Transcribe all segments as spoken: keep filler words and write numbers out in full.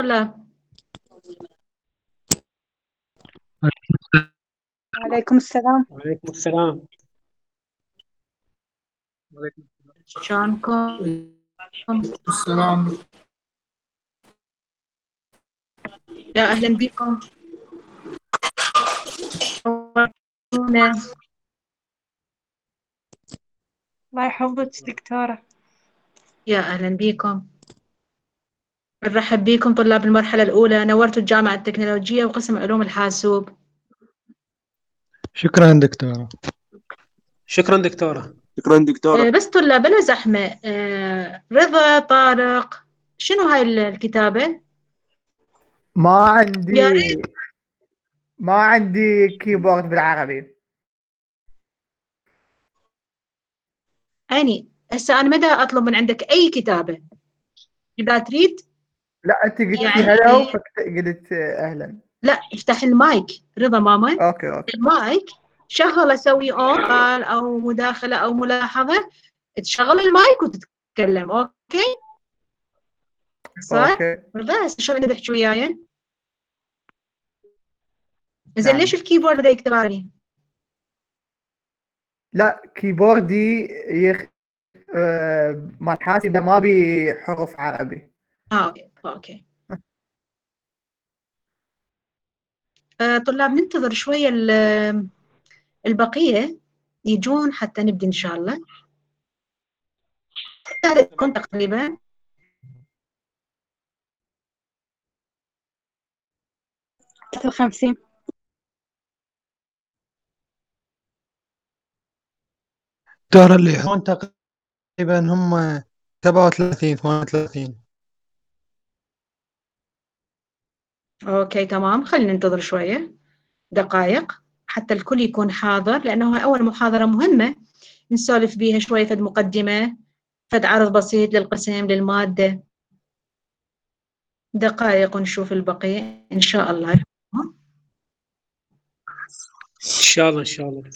طلاب. وعليكم السلام. وعليكم السلام. شلونكم؟ السلام. يا أهلا بكم. الله يحفظك دكتورة. يا أهلا بكم. نرحب بكم طلاب المرحلة الأولى، نورتوا الجامعة التكنولوجية وقسم علوم الحاسوب. شكرا دكتورة. شكرا دكتورة. شكرا دكتورة. آه بس طلاب بلا زحمة. آه رضا، طارق، شنو هاي الكتابة؟ ما يا عندي ريت. ما عندي كيبورد بالعربي. أني هسه أنا مدى أطلب من عندك أي كتابة إذا تريد. لا انت قلتي يعني هلو فقلت اهلا. لا، افتح المايك رضا ماما. اوكي اوكي المايك شغل، اسوي اون قال او مداخله او ملاحظه، تشغل المايك وتتكلم. اوكي صح؟ اوكي. بس شو بدك تحكي وياي؟ زين نعم. ليش الكيبورد بدا يكتب علي؟ لا كيبوردي يخ آه، ما حاسب ما بي حروف عربي. اه اوكي اوكي. آه طلاب ننتظر شويه ال- البقيه يجون حتى نبدا ان شاء الله. كنت تقريبا الخمسين. دكتورة اللي هون تقريبا هم سبعة وثلاثين ثمانية وثلاثين. اوكي تمام، خلينا ننتظر شويه دقائق حتى الكل يكون حاضر، لانه اول محاضره مهمه نسولف بيها شويه، فد مقدمه، فد عرض بسيط للقسم للماده. دقائق ونشوف البقية إن شاء الله. إن شاء الله إن شاء الله.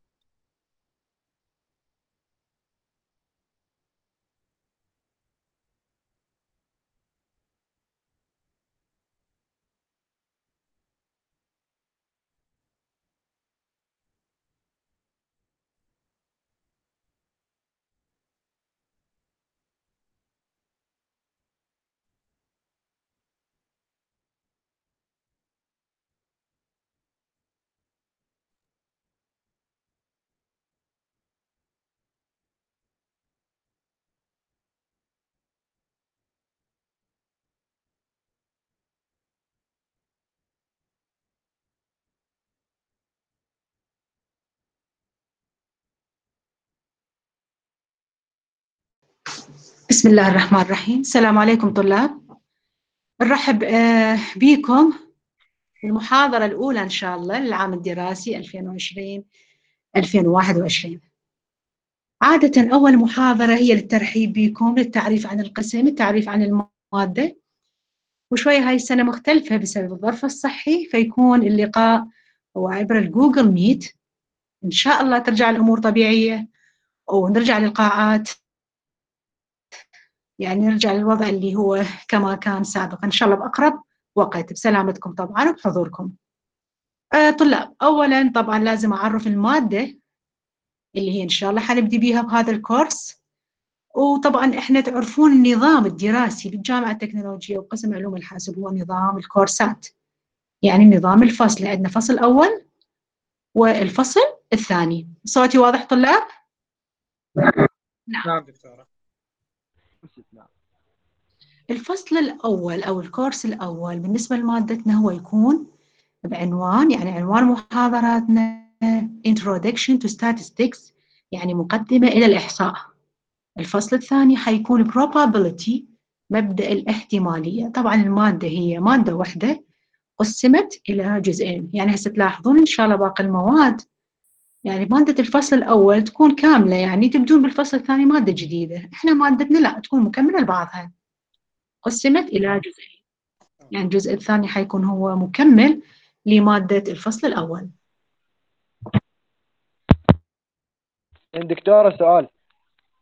بسم الله الرحمن الرحيم. السلام عليكم طلاب. نرحب بكم في المحاضرة الأولى إن شاء الله للعام الدراسي ألفين وعشرين ألفين وواحد وعشرين. عادة أول محاضرة هي للترحيب بكم، للتعريف عن القسم، التعريف عن المادة. وشوية هاي السنة مختلفة بسبب الظرف الصحي، فيكون اللقاء هو عبر الجوجل ميت. إن شاء الله ترجع الأمور طبيعية ونرجع للقاعات، يعني نرجع للوضع اللي هو كما كان سابقا إن شاء الله بأقرب وقت، بسلامتكم طبعا وبحضوركم. آه طلاب، أولا طبعا لازم أعرف المادة اللي هي إن شاء الله حنبدي بيها بهذا الكورس. وطبعا إحنا تعرفون النظام الدراسي بالجامعة التكنولوجية وقسم علوم الحاسب هو نظام الكورسات، يعني نظام الفصل. عندنا فصل أول والفصل الثاني. صوتي واضح طلاب؟ نعم دكتورة. الفصل الأول أو الكورس الأول بالنسبة لمادتنا هو يكون بعنوان، يعني عنوان محاضراتنا Introduction to Statistics، يعني مقدمة إلى الإحصاء. الفصل الثاني حيكون Probability، مبدأ الاحتمالية. طبعا المادة هي مادة واحدة قسمت إلى جزئين، يعني هسه تلاحظون إن شاء الله باقي المواد يعني مادة الفصل الأول تكون كاملة، يعني تبدون بالفصل الثاني مادة جديدة. إحنا مادتنا لا، تكون مكملة لبعضها، قسمت إلى جزئين، يعني الجزء الثاني حيكون هو مكمل لمادة الفصل الأول. دكتورة سؤال.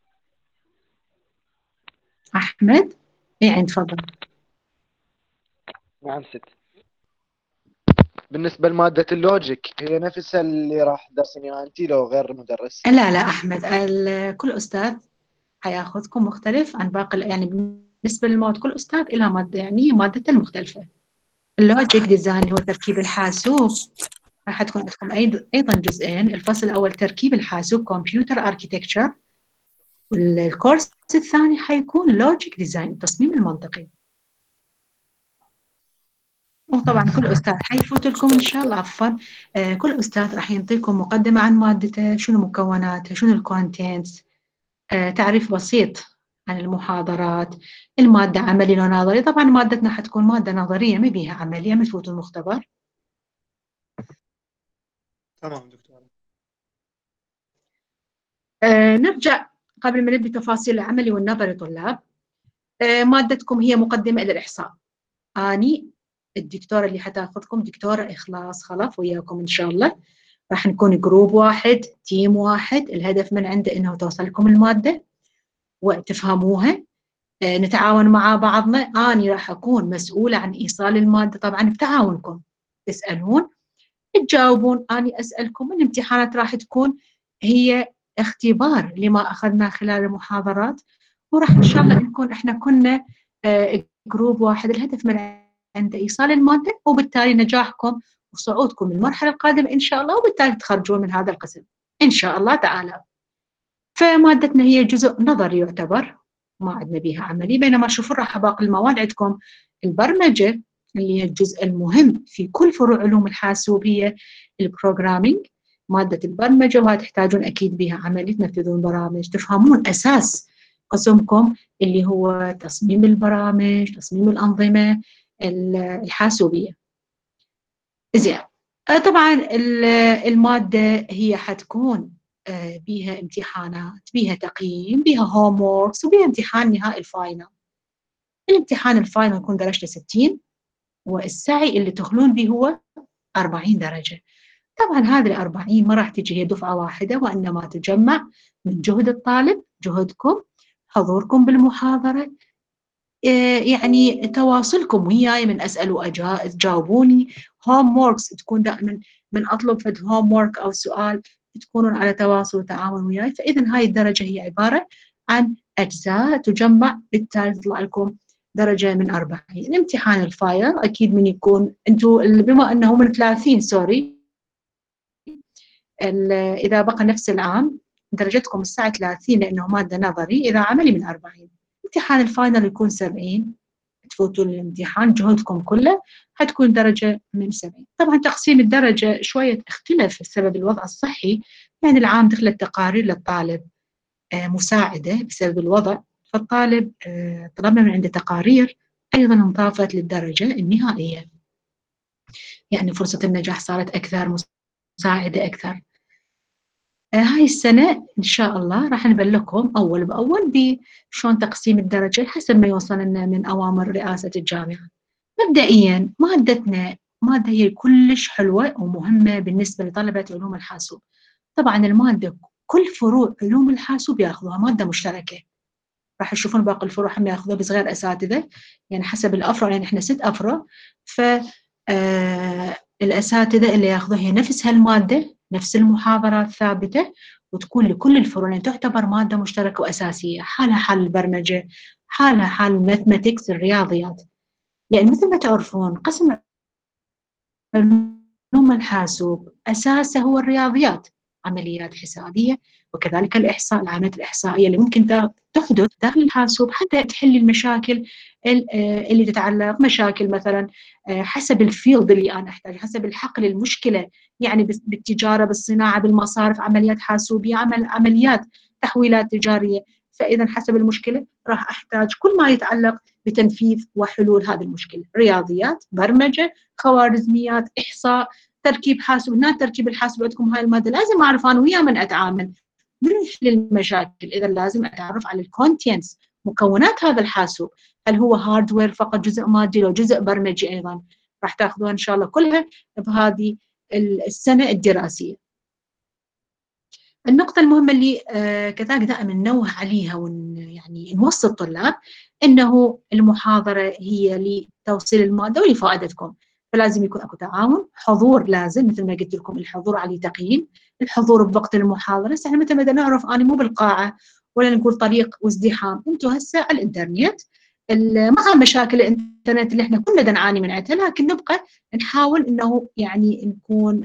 أحمد، إيه عند تفضل. نعم ست. بالنسبة لمادة اللوجيك هي نفسها اللي راح تدرسينها أنت لو غير مدرس؟ لا لا أحمد، ال- كل أستاذ حياخذكم مختلف عن باقي، يعني بالنسبة للمواد كل أستاذ لها مادة، يعني مادة مختلفة. اللوجيك ديزاين اللي هو تركيب الحاسوب راح تكون عندكم أيضا جزئين. الفصل الأول تركيب الحاسوب كمبيوتر اركيتكتشر، والكورس الثاني حيكون لوجيك ديزاين التصميم المنطقي. وطبعا كل أستاذ حيفوت لكم إن شاء الله، عفوا آه كل أستاذ راح يعطيكم مقدمة عن مادته، شنو مكوناتها، شنو الكونتنتس، آه تعريف بسيط عن المحاضرات، المادة عملي لو نظري. طبعا مادتنا حتكون مادة نظرية ما بيها عملية، ما تفوتوا المختبر. تمام دكتور. آه نرجع قبل ما نبدأ تفاصيل العملي والنظري طلاب. آه مادتكم هي مقدمة إلى الإحصاء. أني الدكتورة اللي حتاخذكم دكتورة إخلاص خلف وياكم إن شاء الله. راح نكون جروب واحد، تيم واحد، الهدف من عنده إنه توصلكم المادة وتفهموها. آه نتعاون مع بعضنا. أنا راح أكون مسؤولة عن إيصال المادة طبعا بتعاونكم. تسألون تجاوبون، أنا أسألكم. الامتحانات راح تكون هي اختبار لما أخذناه خلال المحاضرات، وراح إن شاء الله نكون إحنا كنا آه جروب واحد، الهدف من عنده إيصال المادة، وبالتالي نجاحكم وصعودكم للمرحلة القادمة إن شاء الله، وبالتالي تخرجون من هذا القسم إن شاء الله تعالى. فمادتنا هي جزء نظري يعتبر، ما عندنا بيها عملي، بينما شوفوا راح باقي المواد عندكم البرمجة اللي هي الجزء المهم في كل فروع علوم الحاسوب، هي البروجرامينج، مادة البرمجة، وهذا تحتاجون أكيد بها عملي، تنفذون برامج، تفهمون أساس قسمكم اللي هو تصميم البرامج، تصميم الأنظمة الحاسوبية. زين، طبعا المادة هي حتكون بيها امتحانات، بيها تقييم، بيها هوم ووركس، وبيها امتحان نهائي الفاينل. الامتحان الفاينل يكون درجته ستين، والسعي اللي تخلون به هو أربعين درجة. طبعا هذه الأربعين ما راح تجي هي دفعة واحدة، وإنما تجمع من جهد الطالب، جهدكم، حضوركم بالمحاضرة، يعني تواصلكم وياي من أسأل وتجاوبوني. هوم ووركس تكون دائما من أطلب فد هوم وورك أو سؤال تكونون على تواصل وتعاون وياي. فإذا هاي الدرجة هي عبارة عن أجزاء تجمع، بالتالي تطلع لكم درجة من أربعين. الامتحان الفاينل أكيد من يكون أنتوا بما أنه من ثلاثين سوري، إذا بقى نفس العام درجتكم الساعة ثلاثين لأنه مادة نظري، إذا عملي من أربعين. امتحان الفاينل يكون سبعين، تفوتوا الامتحان جهدكم كله حتكون درجة من سبعين. طبعا تقسيم الدرجة شوية اختلف بسبب الوضع الصحي، يعني العام دخلت تقارير للطالب آه مساعدة بسبب الوضع، فالطالب آه طلبنا من عنده تقارير أيضا انضافت للدرجة النهائية، يعني فرصة النجاح صارت أكثر، مساعدة أكثر. آه هاي السنة إن شاء الله راح نبلغكم أول بأول بشون تقسيم الدرجة حسب ما يوصل لنا من أوامر رئاسة الجامعة. مبدئيا مادتنا مادة هي كلش حلوة ومهمة بالنسبة لطلبة علوم الحاسوب. طبعا المادة كل فروع علوم الحاسوب ياخذوها مادة مشتركة، راح تشوفون باقي الفروع هم ياخذوها بس غير أساتذة، يعني حسب الأفرع، يعني إحنا ست أفرع، ف آه الأساتذة اللي ياخذوها هي نفس هالمادة، نفس المحاضرات ثابتة، وتكون لكل الفروع، يعني تعتبر مادة مشتركة وأساسية، حالها حال البرمجة، حالها حال الماثماتكس الرياضيات. يعني مثل ما تعرفون قسم علوم الحاسوب أساسه هو الرياضيات، عمليات حسابية، وكذلك الإحصاء، العمليات الإحصائية اللي ممكن تحدث داخل الحاسوب حتى تحل المشاكل اللي تتعلق مشاكل مثلا حسب الفيلد اللي أنا أحتاج، حسب الحقل المشكلة، يعني بالتجارة، بالصناعة، بالمصارف، عمليات حاسوبية، عمل عمليات تحويلات تجارية. فإذا حسب المشكلة راح أحتاج كل ما يتعلق بتنفيذ وحلول هذه المشكلة، رياضيات، برمجة، خوارزميات، إحصاء، تركيب حاسوب. هنا تركيب الحاسوب عندكم هاي المادة لازم أعرف أنا ويا من أتعامل من يحل المشاكل، إذا لازم أتعرف على الكونتنتس، مكونات هذا الحاسوب، هل هو هاردوير فقط جزء مادي لو جزء برمجي أيضا، راح تاخذوها إن شاء الله كلها بهذه السنة الدراسية. النقطة المهمة اللي آه كذلك دائما ننوه عليها ون يعني نوصي الطلاب، إنه المحاضرة هي لتوصيل المادة ولفائدتكم. فلازم يكون اكو تعاون، حضور لازم مثل ما قلت لكم، الحضور عليه تقييم، الحضور بوقت المحاضرة. هسه احنا متى بدنا نعرف أنا مو بالقاعة ولا نقول طريق وازدحام، انتم هسه على الانترنت مع مشاكل الانترنت اللي احنا كلنا نعاني من عندها، لكن نبقى نحاول انه يعني نكون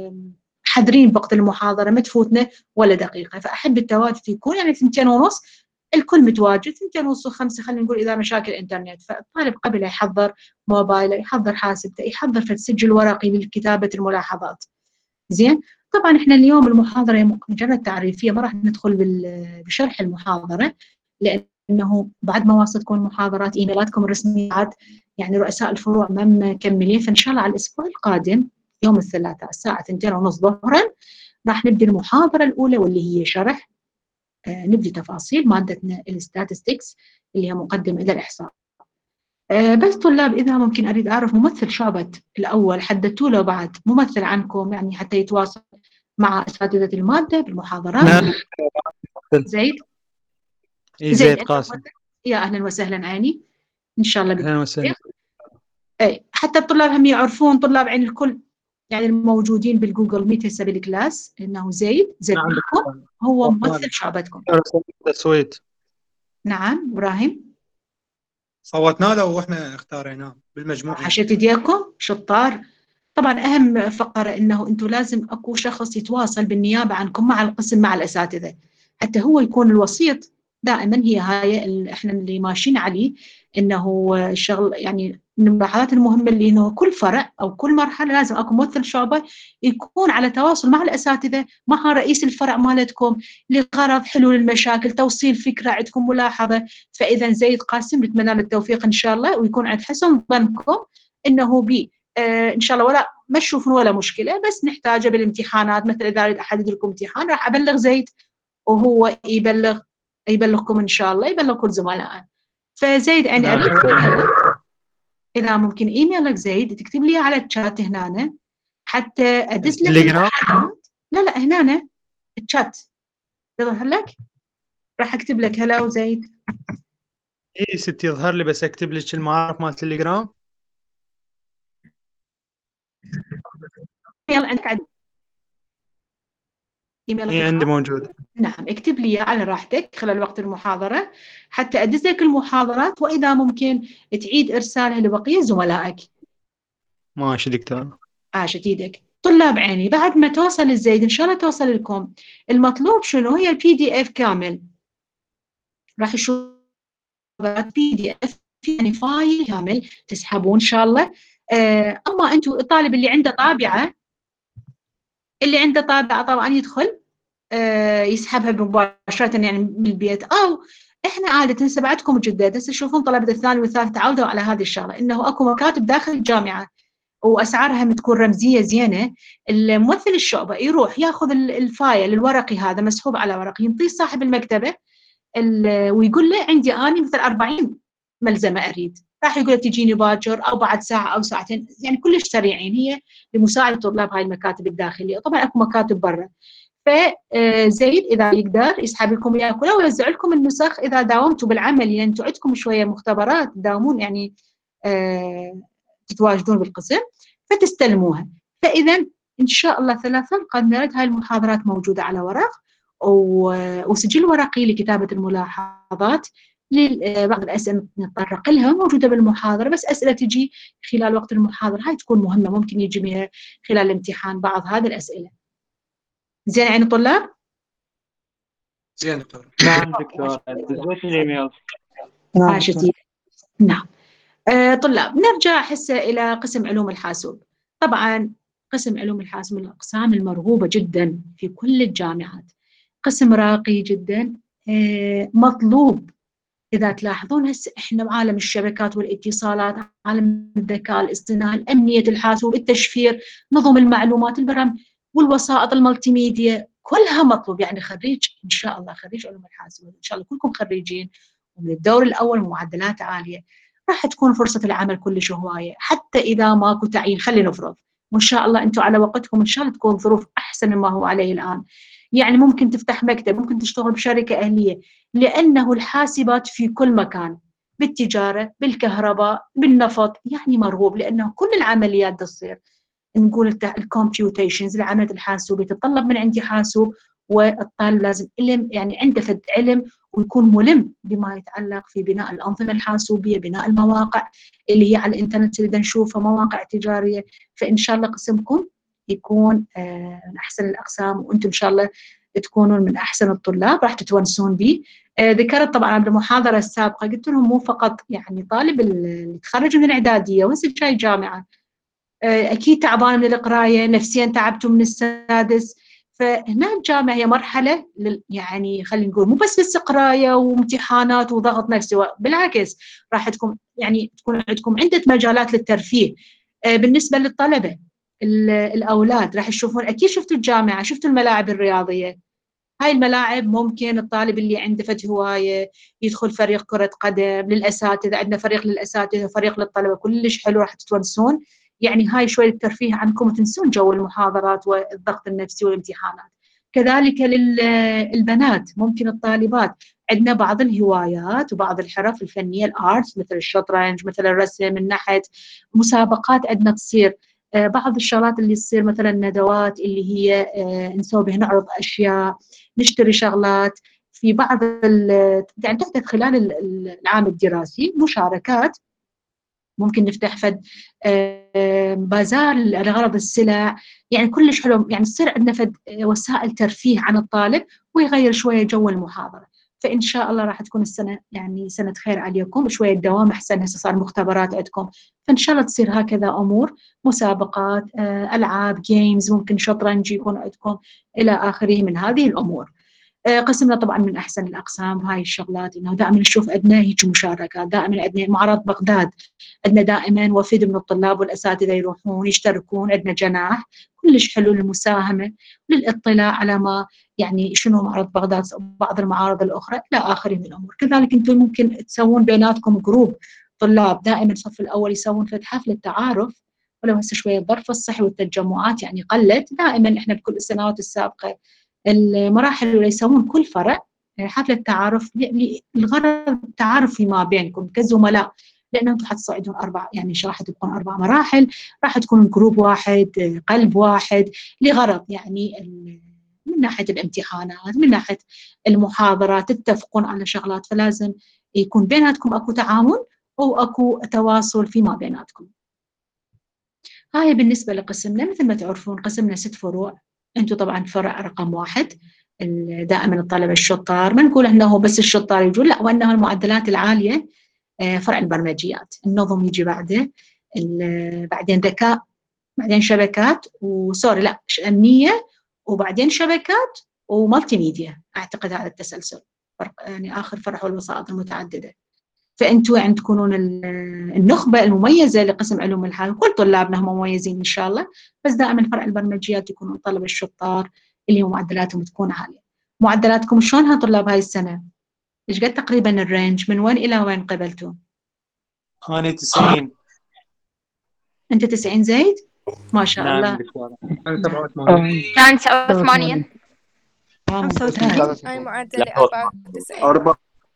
حذرين بوقت المحاضرة ما تفوتنا ولا دقيقة. فأحب التواجد يكون يعني ثنتين ونص الكل متواجد، ثنتين ونص وخمسة خلينا نقول إذا مشاكل إنترنت. فالطالب قبل يحضر موبايله، يحضر حاسبته، يحضر في سجل ورقي لكتابة الملاحظات. زين. طبعا احنا اليوم المحاضرة مجرد تعريفية، ما راح ندخل بشرح المحاضرة، لأنه بعد ما واصلتكم المحاضرات إيميلاتكم الرسميات يعني رؤساء الفروع ما مكملين، فإن شاء الله على الأسبوع القادم يوم الثلاثاء الساعة اثنتين ونص ظهرا راح نبدأ المحاضرة الأولى واللي هي شرح آه نبدأ تفاصيل مادتنا الستاتستكس اللي هي مقدمة إلى الإحصاء. آه بس طلاب إذا ممكن أريد أعرف ممثل شعبة الأول حددتوا له بعد ممثل عنكم يعني حتى يتواصل مع أساتذة المادة بالمحاضرات. نعم. زيد إيه زيد قاسم. يا أهلا وسهلا عيني، إن شاء الله. أهلا وسهلا. أي حتى الطلاب هم يعرفون، طلاب عين الكل يعني الموجودين بالجوجل ميت هسه بالكلاس، انه زيد زيد نعم. معكم هو ممثل شعبتكم. تصويت. نعم ابراهيم صوتنا له واحنا اختاريناه بالمجموع. حشيت ايديكم شطار. طبعا اهم فقره انه انتم لازم اكو شخص يتواصل بالنيابه عنكم مع القسم مع الاساتذه، حتى هو يكون الوسيط دائما. هي هاي اللي احنا اللي ماشيين عليه، انه الشغل يعني من الملاحظات المهمه اللي انه كل فرع او كل مرحله لازم اكو ممثل شعبه يكون على تواصل مع الاساتذه، مع رئيس الفرع مالتكم لغرض حلول المشاكل، توصيل فكره، عندكم ملاحظه. فاذا زيد قاسم نتمنى له التوفيق ان شاء الله، ويكون عند حسن ظنكم انه بي آه ان شاء الله ولا ما تشوفون ولا مشكله، بس نحتاجه بالامتحانات. مثلا اذا اريد احدد لكم امتحان راح ابلغ زيد وهو يبلغ يبلغكم ان شاء الله، يبلغ كل زملائه. فزيد يعني اريد اذا ممكن ايميلك زيد تكتب لي على الشات هنا حتى ادز لك. لا لا هنا الشات يظهر لك، راح اكتب لك هلا وزيد. اي ستي يظهر لي، بس اكتب لك المعارف مال تليجرام. يلا عندك عد... ايميلك اي عندي موجود. نعم اكتب لي على راحتك خلال وقت المحاضرة حتى أدز لك المحاضرات، وإذا ممكن تعيد إرسالها لبقية زملائك. ماشي دكتور. عاشت ايدك. طلاب عيني بعد ما توصل الزيد إن شاء الله توصل لكم المطلوب شنو هي البي دي اف كامل. راح يشوف بي دي اف يعني فايل كامل تسحبون إن شاء الله. آه أما أنتم الطالب اللي عنده طابعة اللي عنده طابعة طبعا يدخل آه يسحبها مباشرة يعني من البيت، أو احنا عادة هسه بعدكم جداد هسه تشوفون طلبة الثاني والثالث تعودوا على هذه الشغلة، انه اكو مكاتب داخل الجامعة واسعارها بتكون رمزية زينة. الممثل الشعبة يروح ياخذ الفايل الورقي هذا مسحوب على ورق، ينطيه صاحب المكتبة ويقول له عندي اني مثل أربعين ملزمة اريد، راح يقول له تجيني باكر او بعد ساعة او ساعتين، يعني كلش سريعين. هي لمساعدة طلاب هاي المكاتب الداخلية، طبعا اكو مكاتب برا. فزيد إذا يقدر يسحب لكم إياه كله ويوزع لكم النسخ إذا داومتوا بالعمل، لأن يعني أنتم عندكم شوية مختبرات تداومون يعني آه تتواجدون بالقسم فتستلموها. فإذا إن شاء الله ثلاثة القادمة هاي المحاضرات موجودة على ورق وسجل ورقي لكتابة الملاحظات. بعض الأسئلة نتطرق لها موجودة بالمحاضرة، بس أسئلة تجي خلال وقت المحاضرة هاي تكون مهمة، ممكن يجي بها خلال الامتحان بعض هذه الأسئلة. زين عين الطلاب؟ زين دكتور. نعم دكتور دزيت الايميل. عاشتي. نعم. آه طلاب نرجع هسه إلى قسم علوم الحاسوب. طبعا قسم علوم الحاسوب من الأقسام المرغوبة جدا في كل الجامعات، قسم راقي جدا آه مطلوب. إذا تلاحظون هسه إحنا بعالم الشبكات والاتصالات، عالم الذكاء الاصطناعي، أمنية الحاسوب، التشفير، نظم المعلومات، البرامج والوسائط المالتي ميديا، كلها مطلوب. يعني خريج إن شاء الله خريج علوم الحاسوب إن شاء الله كلكم خريجين ومن الدور الأول معدلات عالية، راح تكون فرصة العمل كلش هواية. حتى إذا ماكو تعيين خلينا نفرض وإن شاء الله أنتم على وقتكم إن شاء الله تكون ظروف أحسن مما هو عليه الآن، يعني ممكن تفتح مكتب، ممكن تشتغل بشركة أهلية، لأنه الحاسبات في كل مكان. بالتجارة، بالكهرباء، بالنفط، يعني مرغوب، لأنه كل العمليات تصير نقول الكمبيوتيشنز، العمليات الحاسوبية تتطلب من عندي حاسوب، والطالب لازم علم، يعني عنده فد علم ويكون ملم بما يتعلق في بناء الأنظمة الحاسوبية، بناء المواقع اللي هي على الإنترنت اللي نشوفها، مواقع تجارية. فإن شاء الله قسمكم يكون آه من أحسن الأقسام، وأنتم إن شاء الله تكونون من أحسن الطلاب، راح تتونسون به. آه ذكرت طبعا بالمحاضرة السابقة، قلت لهم مو فقط يعني طالب اللي تخرج من الإعدادية وهسه جاي جامعة أكيد تعبان من القراية، نفسيا تعبتوا من السادس، فهنا الجامعة هي مرحلة يعني خلينا نقول مو بس بس قراية وامتحانات وضغط نفسي، بالعكس راح تكون يعني تكون عندكم عدة مجالات للترفيه. بالنسبة للطلبة الأولاد راح يشوفون، أكيد شفتوا الجامعة، شفتوا الملاعب الرياضية، هاي الملاعب ممكن الطالب اللي عنده فت هواية يدخل فريق كرة قدم للأساتذة، عندنا فريق للأساتذة وفريق للطلبة، كلش حلو، راح تتونسون. يعني هاي شوية ترفيه عنكم وتنسون جو المحاضرات والضغط النفسي والامتحانات. كذلك للبنات ممكن الطالبات عندنا بعض الهوايات وبعض الحرف الفنية الارتس، مثل الشطرنج، مثل الرسم، النحت، مسابقات عندنا تصير، بعض الشغلات اللي تصير مثلا ندوات اللي هي نسوي بها نعرض أشياء، نشتري شغلات في بعض يعني تحدث خلال العام الدراسي، مشاركات، ممكن نفتح فد بازار لغرض السلع، يعني كلش حلو، يعني تصير عندنا فد وسائل ترفيه عن الطالب ويغير شوية جو المحاضرة. فإن شاء الله راح تكون السنة يعني سنة خير عليكم، شوية دوام أحسن، هسه صار مختبرات عندكم، فإن شاء الله تصير هكذا أمور، مسابقات، ألعاب، جيمز، ممكن شطرنج يكون عندكم إلى آخره من هذه الأمور. قسمنا طبعا من أحسن الأقسام هاي الشغلات، إنه دائما نشوف عندنا هيك مشاركات، دائما عندنا معرض بغداد، عندنا دائما وفد من الطلاب والأساتذة يروحون يشتركون، عندنا جناح كلش حلو للمساهمة، للإطلاع على ما يعني شنو معرض بغداد وبعض المعارض الأخرى إلى آخره من الأمور. كذلك أنتم ممكن تسوون بيناتكم جروب طلاب، دائما الصف الأول يسوون في حفلة تعارف، ولو هسه شوية الظرف الصحي والتجمعات يعني قلت، دائما إحنا بكل السنوات السابقة المراحل اللي يسوون كل فرع حفلة تعارف للغرض التعارف فيما بينكم كزملاء، لأنه أنتم حتصعدون أربع يعني راح تكون أربع مراحل، راح تكون جروب واحد، قلب واحد، لغرض يعني من ناحية الامتحانات، من ناحية المحاضرات، تتفقون على شغلات، فلازم يكون بيناتكم أكو تعاون وأكو تواصل فيما بيناتكم. هاي بالنسبة لقسمنا، مثل ما تعرفون قسمنا ست فروع، أنتم طبعا فرع رقم واحد دائما الطلبة الشطار، ما نقول أنه بس الشطار يجون، لا، وأنه المعدلات العالية فرع البرمجيات، النظم يجي بعده، بعدين ذكاء، بعدين شبكات، وسوري لا أمنية، وبعدين شبكات ومالتي ميديا، أعتقد هذا التسلسل، يعني آخر فرع هو الوسائط المتعددة. فأنتوا يعني تكونون النخبة المميزة لقسم علوم الحاسب، كل طلابنا هم مميزين إن شاء الله، بس دائما فرع البرمجيات يكونون الطلبة الشطار اللي هم معدلاتهم تكون عالية. معدلاتكم شلونها طلاب هاي السنة؟ إيش قد تقريبا الرينج، من وين إلى وين قبلتوا؟ أنا تسعين. أنت تسعين زايد؟ ما شاء نعم الله. دكتورة. أنا سبعة وثمانين. كان سبعة وثمانين. خمسة وثمانين. أي معدلي أربعة وتسعين. أربعة.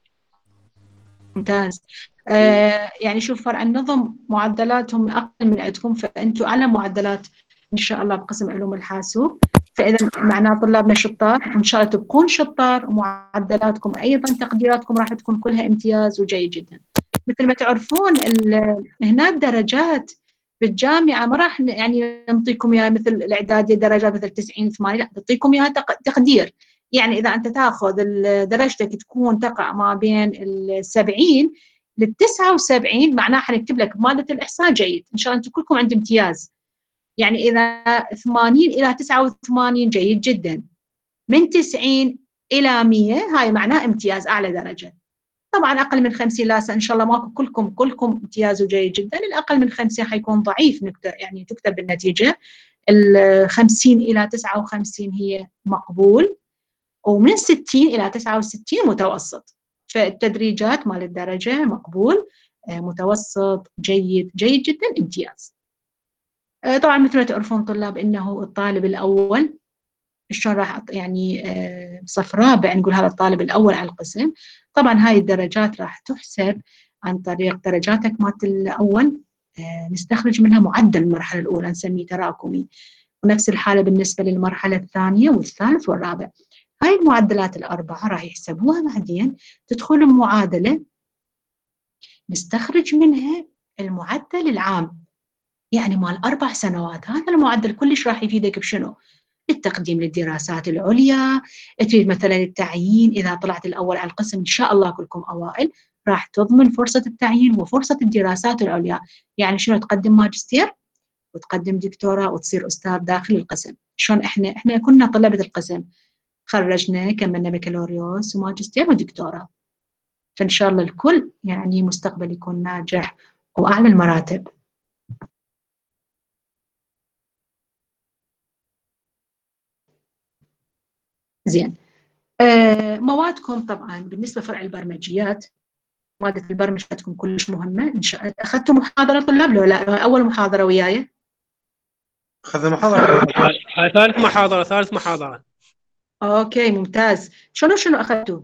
ممتاز. آه يعني شوف فرع النظم معدلاتهم أقل من عندكم، فأنتوا على معدلات إن شاء الله بقسم علوم الحاسوب، فإذا معناه طلابنا شطار، وإن شاء الله تبقون شطار، ومعدلاتكم أيضا تقديراتكم راح تكون كلها امتياز وجيد جدا. مثل ما تعرفون هنا الدرجات بالجامعة ما راح يعني نعطيكم إياها مثل الإعدادية درجات مثل تسعين ثمانين، لا، نعطيكم إياها تقدير. يعني إذا أنت تأخذ درجتك تكون تقع ما بين السبعين للتسعة وسبعين، معناه حنكتب لك مادة الإحصاء جيد، إن شاء الله أنتم كلكم عند امتياز. يعني إذا ثمانين إلى تسعة وثمانين جيد جدا، من تسعين إلى مية هاي معناه امتياز أعلى درجة. طبعا أقل من خمسين لا إن شاء الله ماكو، كلكم كلكم امتياز وجيد جدا. الأقل من خمسين حيكون ضعيف نكتب يعني تكتب بالنتيجة. الخمسين إلى تسعة وخمسين هي مقبول، ومن ستين إلى تسعة وستين متوسط. فالتدريجات مال الدرجة مقبول، متوسط، جيد، جيد جدا، امتياز. طبعا مثل ما تعرفون طلاب إنه الطالب الأول شلون راح يعني صف رابع نقول هذا الطالب الأول على القسم. طبعا هاي الدرجات راح تحسب عن طريق درجاتك مالت الأول نستخرج منها معدل المرحلة الأولى نسميه تراكمي، ونفس الحالة بالنسبة للمرحلة الثانية والثالث والرابع. هاي المعدلات الأربعة راح يحسبوها بعدين، تدخل المعادلة نستخرج منها المعدل العام، يعني مال أربع سنوات. هذا المعدل كلش راح يفيدك بشنو؟ التقديم للدراسات العليا، تريد مثلا التعيين، إذا طلعت الأول على القسم إن شاء الله كلكم أوائل راح تضمن فرصة التعيين وفرصة الدراسات العليا. يعني شنو؟ تقدم ماجستير وتقدم دكتوراه وتصير أستاذ داخل القسم. شلون إحنا إحنا كنا طلبة القسم، خرجنا كملنا بكالوريوس وماجستير ودكتوراه، فإن شاء الله الكل يعني مستقبل يكون ناجح وأعلى المراتب. زين، آه موادكم طبعا بالنسبة لفرع البرمجيات، مادة البرمجة عندكم كلش مهمة. إن شاء الله أخذتوا محاضرة طلاب لو لا؟ أول محاضرة وياي؟ أخذنا محاضرة. هاي ثالث محاضرة ثالث محاضرة. أوكي ممتاز. شنو شنو أخذتوا؟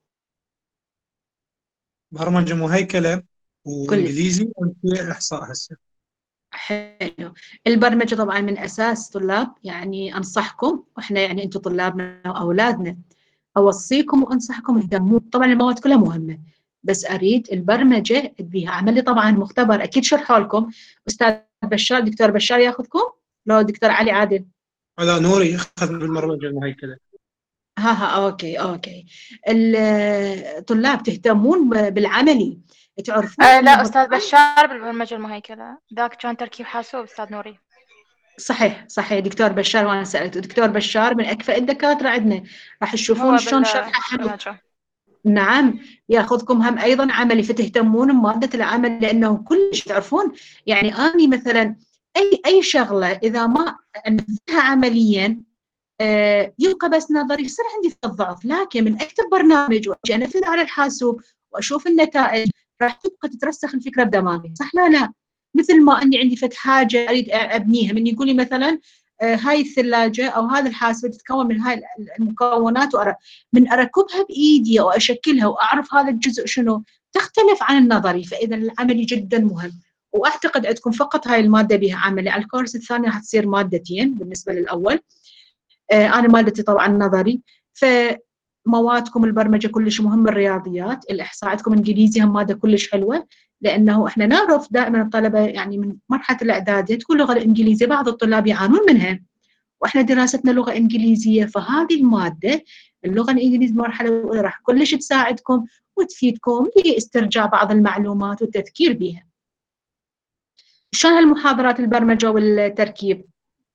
برمجة مهيكلة وإنجليزي وإحصاء هسه. حلو. البرمجة طبعا من أساس طلاب، يعني أنصحكم، وإحنا يعني أنتم طلابنا وأولادنا، أوصيكم وأنصحكم اهتموا. طبعا المواد كلها مهمة، بس أريد البرمجة بيها. عملي طبعا مختبر أكيد شرحوا لكم، أستاذ بشار دكتور بشار ياخذكم لو دكتور علي عادل؟ لا نوري أخذ بالبرمجة المهيكلة. ها ها أوكي أوكي. الطلاب تهتمون بالعملي، تعرفون آه لا أستاذ بشار بالبرمجة المهيكلة، ذاك كان تركيب حاسوب أستاذ نوري. صحيح صحيح دكتور بشار، وانا سالته دكتور بشار من اكفأ الدكاتره عندنا، راح تشوفون شلون شرحه حلو. نعم، ياخذكم هم ايضا عملي، فتهتمون بماده العمل، لانه كلش تعرفون يعني اني مثلا اي اي شغله اذا ما انفذها عمليا آه يبقى بس نظري، يصير عندي ضعف. لكن من اكتب برنامج واجي انفذ على الحاسوب واشوف النتائج راح تبقى تترسخ الفكره بدماغي، صح لا لا؟ مثل ما اني عندي فد حاجه اريد ابنيها، من يقول لي مثلا آه هاي الثلاجه او هذا الحاسوب تتكون من هاي المكونات، وأرى من اركبها بايدي او اشكلها واعرف هذا الجزء شنو، تختلف عن النظري. فاذا العملي جدا مهم، واعتقد عندكم فقط هاي الماده بها عملي. على الكورس الثاني راح تصير مادتين بالنسبه للاول. آه انا مادتي طبعا نظري، فموادكم البرمجه كلش مهم، الرياضيات، الاحصاء عندكم انجليزي هم ماده كلش حلوه، لانه احنا نعرف دائما الطلبه يعني من مرحله الاعداديه تكون اللغه الانجليزيه بعض الطلاب يعانون منها، واحنا دراستنا لغه انجليزيه، فهذه الماده اللغه الانجليزيه مرحله اولى راح كلش تساعدكم وتفيدكم لاسترجاع بعض المعلومات والتذكير بها. شلون هالمحاضرات البرمجه والتركيب؟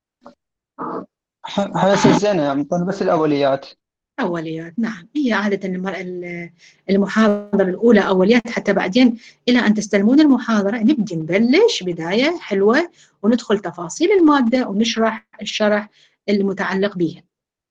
هذا زينه يعني بس الاوليات. أوليات نعم، هي عادة المحاضرة الأولى أوليات، حتى بعدين إلى أن تستلمون المحاضرة نبدي نبلش بداية حلوة وندخل تفاصيل المادة ونشرح الشرح المتعلق بها.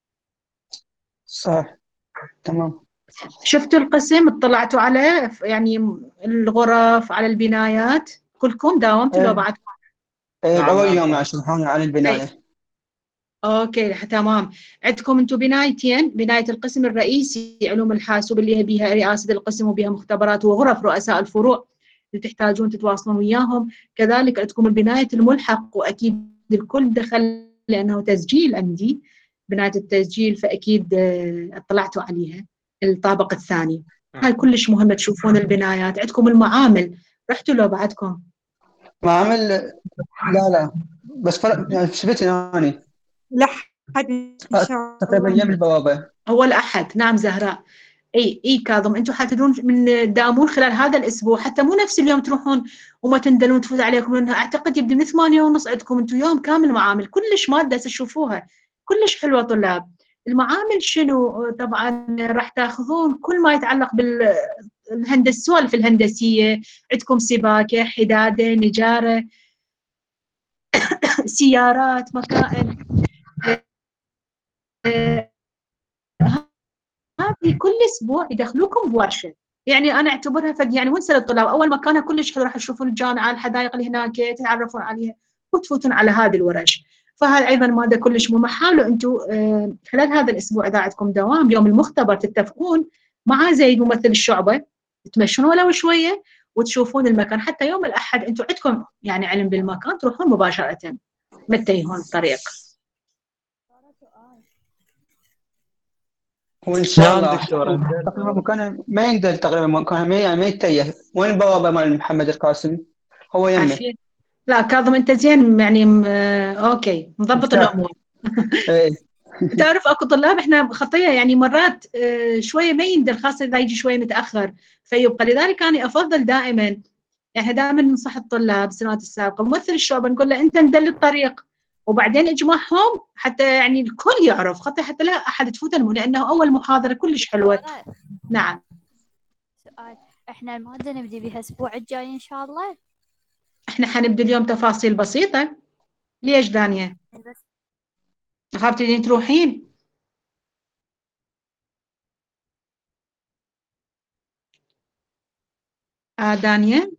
صح تمام. شفتوا القسم؟ اطلعتوا على يعني الغرف، على البنايات؟ كلكم داومتوا لو بعدكم؟ ايه أول يوم يشرحون عن البناية. أي. اوكي تمام. عندكم انتم بنايتين، بنايه القسم الرئيسي علوم الحاسوب اللي هي بها رئاسه القسم وبها مختبرات وغرف رؤساء الفروع اللي تحتاجون تتواصلون وياهم، كذلك عندكم البنايه الملحق، واكيد الكل دخل لانه تسجيل عندي بنايه التسجيل، فاكيد اطلعتوا عليها الطابق الثاني. هاي كلش مهمه تشوفون البنايات. عندكم المعامل، رحتوا لو بعدكم؟ معامل لا لا بس فرق يعني شفتني اني لحد ان شاء الله تقريبا يم البوابه هو الاحد. نعم زهراء. اي اي كاظم، انتم حتدون من دامون خلال هذا الاسبوع، حتى مو نفس اليوم تروحون وما تندلون تفوت عليكم، لانه اعتقد يبدي من ثمانية ونص عندكم انتم يوم كامل معامل، كلش ماده تشوفوها كلش حلوه طلاب. المعامل شنو؟ طبعا راح تاخذون كل ما يتعلق بالهندسه، السوالف الهندسيه، عندكم سباكه، حداده، نجاره، سيارات، مكائن. هذه كل اسبوع يدخلوكم بورشه، يعني انا اعتبرها فد يعني ونسه للطلاب. اول ما كانها كلش حلو، راح تشوفون الجامعه، الحدائق اللي هناك، تتعرفون عليها وتفوتون على هذه الورش. فهذا ايضا ماده كلش مهمه. حاولوا انتم خلال هذا الاسبوع اذا عندكم دوام يوم المختبر تتفقون مع زيد ممثل الشعبه، تمشون ولو شويه وتشوفون المكان. حتى يوم الأحد أنتم عندكم يعني علم بالمكان، تروحون مباشرة متيهون الطريق. وان شاء نعم الله دكتورة. تقريبا مكان ما ينزل، تقريبا مكان ما يعني ما يتيه. وين البوابه مال محمد القاسم؟ هو يمه. عافية. لا كاظم أنت زين يعني م... آه، أوكي مضبط مرتاح. الأمور. ايه تعرف اكو طلاب احنا خطيه يعني مرات آه، شويه ما يندل، خاصه اذا يجي شويه متاخر فيبقى. لذلك انا افضل دائما، يعني دائما ننصح الطلاب السنوات السابقه ممثل الشعب نقول له انت ندل الطريق وبعدين اجمعهم حتى يعني الكل يعرف خطي، حتى لا احد تفوت المو، لانه اول محاضره كلش حلوه. نعم. سؤال، احنا المادة نبدي بها الاسبوع الجاي ان شاء الله. احنا حنبدا اليوم تفاصيل بسيطه. ليش دانيا؟ بس خاف تريدين تروحين؟ آه دانيا.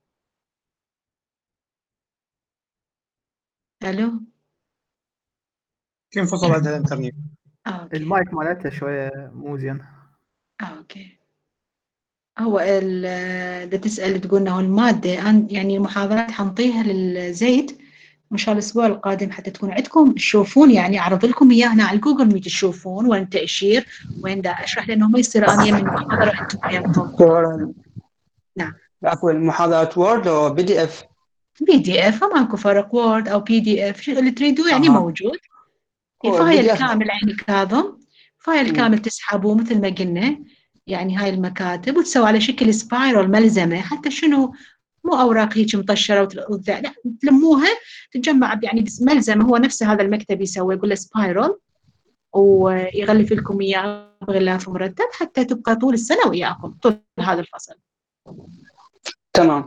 الو. كيف فصل عندها الانترنت؟ اوكي المايك مالتها شويه مو زين. اوكي. هو ال- ده تسأل تقول انه المادة أن- يعني المحاضرات حنطيها للزيت ان شاء الله الاسبوع القادم حتى تكون عندكم تشوفون، يعني اعرض لكم اياه هنا على جوجل ميت تشوفون وين تأشير وين دا اشرح، لانه ما يصير اني من المحاضرة انتم وينكم. دكتورة، نعم. عفوا محاضرات وورد او بي دي اف؟ بي دي اف، ماكو فرق وورد او بي دي اف، اللي تريدوه يعني اها موجود. هو البي فايل دي اف. كامل عيني كاظم، فايل مم. كامل تسحبوه مثل ما قلنا، يعني هاي المكاتب وتسوي على شكل سبايرال ملزمة، حتى شنو مو أوراق هيك مطشرة وتل- لا تلموها تتجمع يعني بس ملزمة، هو نفسه هذا المكتب يسوي يقول له سبايرال ويغلف لكم إياه بغلاف مرتب حتى تبقى طول السنة وياكم طول هذا الفصل. تمام.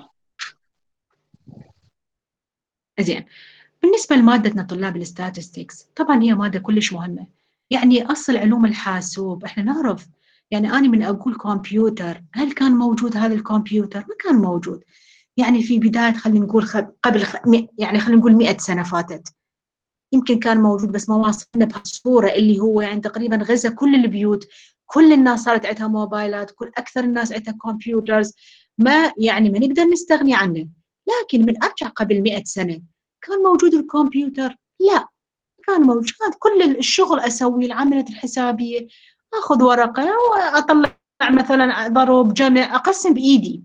زين. بالنسبة لمادتنا طلاب الستاتستكس، طبعا هي مادة كلش مهمة، يعني أصل علوم الحاسوب احنا نعرف. يعني أنا من أقول كمبيوتر، هل كان موجود هذا الكمبيوتر؟ ما كان موجود. يعني في بداية خلينا نقول خ... قبل خ... يعني خلينا نقول مئة سنة فاتت يمكن كان موجود، بس ما واصلنا بهالصورة اللي هو يعني تقريبا غزا كل البيوت، كل الناس صارت عندها موبايلات، كل أكثر الناس عندها كمبيوترز، ما يعني ما نقدر نستغني عنه. لكن من أرجع قبل مئة سنة كان موجود الكمبيوتر؟ لا كان موجود. كل الشغل أسويه العملية الحسابية، أخذ ورقة وأطلع مثلا ضرب جمع أقسم بإيدي.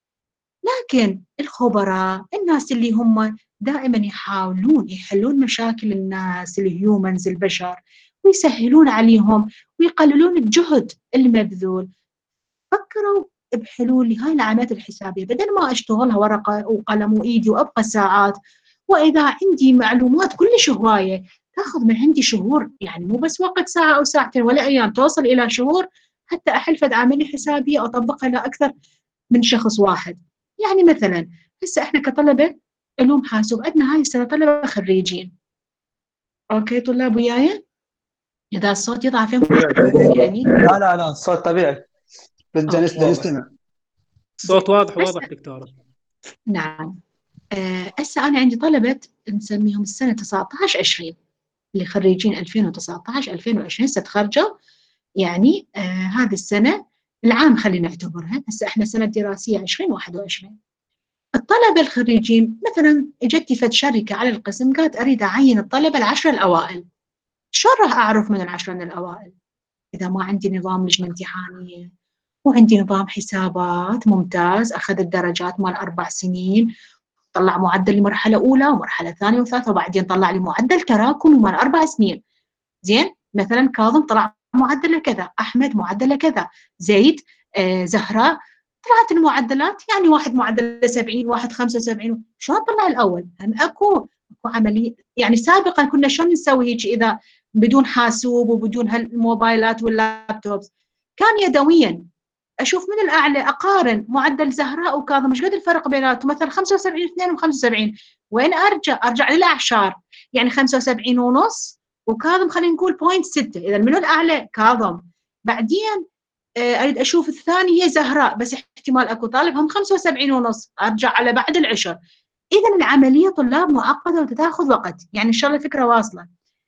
لكن الخبراء الناس اللي هم دائما يحاولون يحلون مشاكل الناس الهيومنز البشر ويسهلون عليهم ويقللون الجهد المبذول، فكروا بحلول لهاي العمليات الحسابية. بدل ما أشتغلها ورقة وقلم وإيدي وأبقى ساعات، وإذا عندي معلومات كلش هواية تاخذ من عندي شهور، يعني مو بس وقت ساعة أو ساعتين ولا أيام، توصل إلى شهور حتى أحل فد عملية حسابية أو أطبقها لأكثر من شخص واحد. يعني مثلا هسه احنا كطلبة علوم حاسوب عندنا هاي السنة طلبة خريجين. اوكي طلاب وياي؟ اذا الصوت يضعف يعني. لا لا لا الصوت طبيعي، بس أوكي. جالس نستمع. الصوت واضح هسه واضح دكتورة. نعم. آه، هسه انا عندي طلبة نسميهم السنة تسعة عشر عشرين اللي خريجين ألفين وتسعة عشر ألفين وعشرين هسه تخرجوا، يعني آه هذه السنة العام خلينا نعتبرها، هسه احنا سنة دراسية عشرين واحد وعشرين. الطلبة الخريجين مثلا اجتني فد شركة على القسم قالت اريد اعين الطلبة العشرة الاوائل. شلون راح اعرف من العشرة من الاوائل اذا ما عندي نظام لجنة امتحانية وعندي نظام حسابات ممتاز اخذ الدرجات مال اربع سنين، طلع معدل لمرحلة اولى ومرحلة ثانية وثالثة، وبعدين طلع لي معدل تراكمي مال اربع سنين. زين مثلا كاظم طلع معدله كذا، احمد معدله كذا، زيد، آه، زهراء، طلعت المعدلات، يعني واحد معدله سبعين واحد خمسة وسبعين. شلون طلع الاول؟ هم اكو اكو عمليه، يعني سابقا كنا شلون نسوي هيك اذا بدون حاسوب وبدون هالموبايلات واللابتوبس؟ كان يدويا اشوف من الاعلى اقارن معدل زهراء وكاظم ايش قد الفرق بيناتهم، مثلا خمسة وسبعين اثنين وخمسة وسبعين، وين ارجع؟ ارجع للاعشار، يعني خمسة وسبعين ونص وكاظم خلينا نقول بوينت ستة، اذا منو الاعلى؟ كاظم. بعدين آه، اريد اشوف الثاني هي زهراء، بس احتمال اكو طالب هم خمسة وسبعين ونص، ارجع على بعد العشر. اذا العمليه طلاب معقده وتاخذ وقت، يعني ان شاء الله الفكره واصله.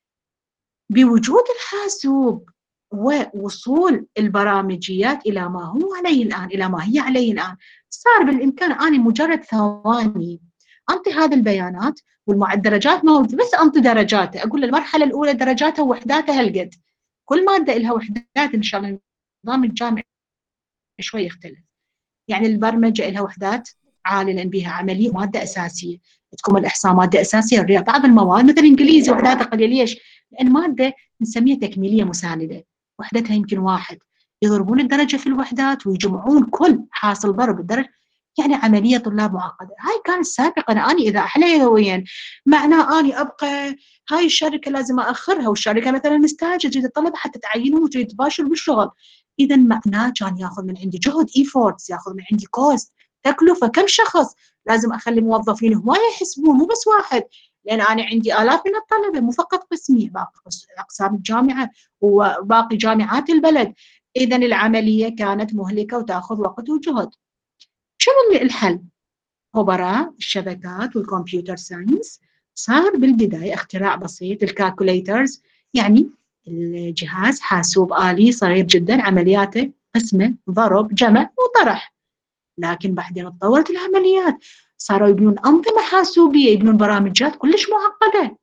بوجود الحاسوب ووصول البرامجيات الى ما هو عليه الان، الى ما هي عليه الان، صار بالإمكان أني مجرد ثواني أنطي هذه البيانات والمعد درجات موجودة، بس أنطي درجاته، أقول المرحلة الأولى درجاتها ووحداتها هالقد، كل مادة لها وحدات إن شاء الله. النظام الجامعي شوي يختلف، يعني البرمجة لها وحدات عالية لأن بها عملية مادة أساسية، تكون الإحصاء مادة أساسية، الرياضة بعض المواد مثل الإنجليزي وحداتها قليلة. ليش؟ لأن مادة نسميها تكميلية مساندة، وحدتها يمكن واحد، يضربون الدرجة في الوحدات ويجمعون كل حاصل ضرب الدرجة، يعني عملية طلاب معقدة. هاي كانت سابقا. أنا إذا أحلى يدويا معناه أني أبقى هاي الشركة لازم أأخرها، والشركة مثلا مستعجلة تريد الطلبة حتى تعينهم وتريد تباشر بالشغل، إذا معناه كان ياخذ من عندي جهد، إيفورتس، ياخذ من عندي كوست، تكلفة، كم شخص لازم أخلي موظفين هواية يحسبون، مو بس واحد، لأن أنا عندي آلاف من الطلبة، مو فقط قسمي، باقي أقسام الجامعة وباقي جامعات البلد. إذا العملية كانت مهلكة وتأخذ وقت وجهد. شنو الحل؟ خبراء الشبكات والكمبيوتر ساينس صار بالبداية اختراع بسيط، الكالكوليترز، يعني الجهاز حاسوب آلي صغير جدا، عملياته قسمة ضرب جمع وطرح. لكن بعدين تطورت العمليات، صاروا يبنون أنظمة حاسوبية، يبنون برامجات كلش معقدة،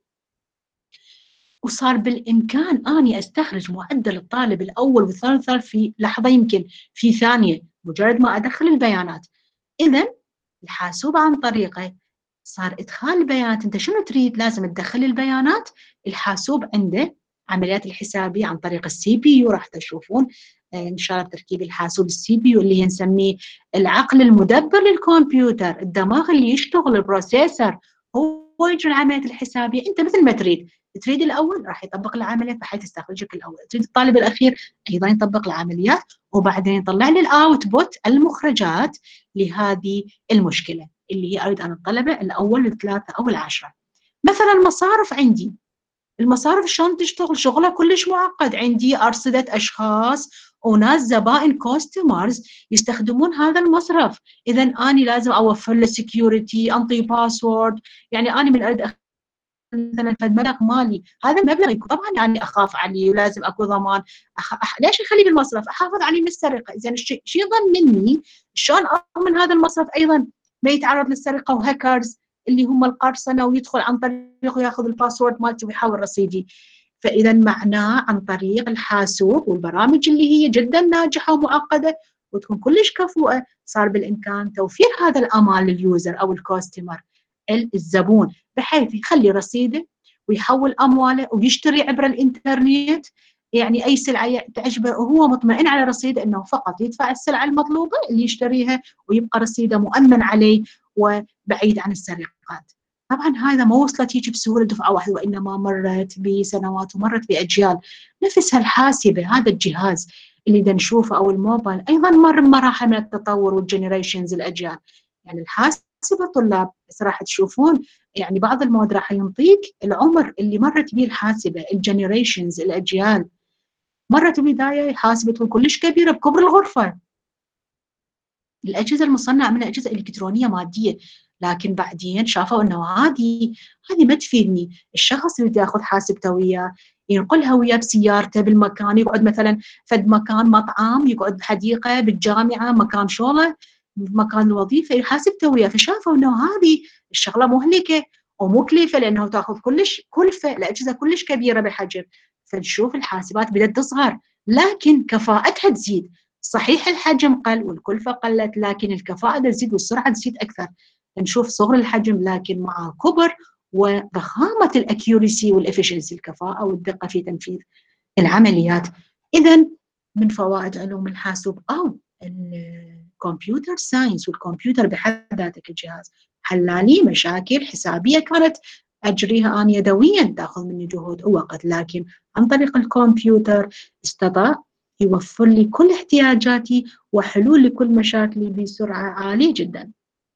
وصار بالإمكان أني أستخرج معدل الطالب الأول والثالث في لحظة، يمكن في ثانية، مجرد ما أدخل البيانات. إذن الحاسوب عن طريقه صار إدخال البيانات، أنت شنو تريد؟ لازم تدخل البيانات، الحاسوب عنده عمليات الحسابية عن طريق السي بي يو، راح تشوفون إن شاء الله تركيب الحاسوب السي بي يو اللي هي نسميه العقل المدبر للكمبيوتر، الدماغ اللي يشتغل، البروسيسور، هو يجري العمليات الحسابية. أنت مثل ما تريد، تريد الأول راح يطبق العمليات بحيث يستخرجك الأول، تريد الطالب الأخير أيضا يطبق العمليات، وبعدين يطلع لي الأوتبوت، المخرجات لهذه المشكلة اللي هي أريد أن الطلبة الأول والثلاثة أو العشرة. مثلا المصارف عندي، المصارف شلون تشتغل؟ شغلها كلش معقد، عندي أرصدة أشخاص وناس زبائن كوستمرز يستخدمون هذا المصرف، إذا أنا لازم أوفر له سكيورتي، أنطي باسورد، يعني أنا من أريد مثلا مبلغ مالي، هذا المبلغ طبعا يعني اخاف عليه ولازم اكو ضمان، أخ... أح... ليش اخليه بالمصرف؟ احافظ عليه من السرقه. اذا الشيء شيء ضمن مني، شلون اضمن هذا المصرف ايضا ما يتعرض للسرقه وهاكرز اللي هم القرصنه ويدخل عن طريقه ياخذ الباسورد مالتي ويحول رصيدي. فاذا معناه عن طريق الحاسوب والبرامج اللي هي جدا ناجحه ومعقده وتكون كلش كفؤه، صار بالامكان توفير هذا الامان لليوزر او الكاستمر، الزبون، بحيث يخلي رصيده ويحول أمواله ويشتري عبر الإنترنت، يعني أي سلعة تعجبه وهو مطمئن على رصيده أنه فقط يدفع السلعة المطلوبة اللي يشتريها ويبقى رصيده مؤمن عليه وبعيد عن السرقات. طبعا هذا ما وصلت يجي بسهولة دفعة واحدة، وإنما مرت بسنوات ومرت بأجيال. نفس الحاسبة، هذا الجهاز اللي دا نشوفه أو الموبايل أيضا مر بمراحل من التطور والجنريشنز الأجيال. يعني الحاسبة طلاب بس راح تشوفون يعني بعض المواد راح ينطيك العمر اللي مرت به الحاسبة، الجنريشنز الأجيال. مرت بداية حاسبة كلش كبيرة بكبر الغرفة، الأجهزة المصنعة من أجهزة إلكترونية مادية، لكن بعدين شافوا أنه هذه هذه ما تفيدني. الشخص اللي ياخذ حاسبته وياه ينقلها وياه بسيارته بالمكان، يقعد مثلا فد مكان مطعم، يقعد بحديقة بالجامعة، مكان شغله، مكان الوظيفة، حاسبته وياه. فشافوا أنه هذه الشغلة مهلكة ومكلفة لأنه تأخذ كلش كلفة، الأجهزة كلش كبيرة بالحجم. فنشوف الحاسبات بدأت تصغر لكن كفاءتها تزيد. صحيح الحجم قل والكلفة قلت، لكن الكفاءة تزيد والسرعة تزيد أكثر. نشوف صغر الحجم لكن مع كبر وضخامة الأكيوريسي والإفشنسي، الكفاءة والدقة في تنفيذ العمليات. إذن من فوائد علوم الحاسوب أو الكمبيوتر ساينس، والكمبيوتر بحد ذاته كجهاز حلالي مشاكل حسابية كانت أجريها أنا يدويا تأخذ مني جهد ووقت، لكن عن طريق الكمبيوتر استطاع يوفر لي كل احتياجاتي وحلول لكل مشاكلي بسرعة عالية جدا.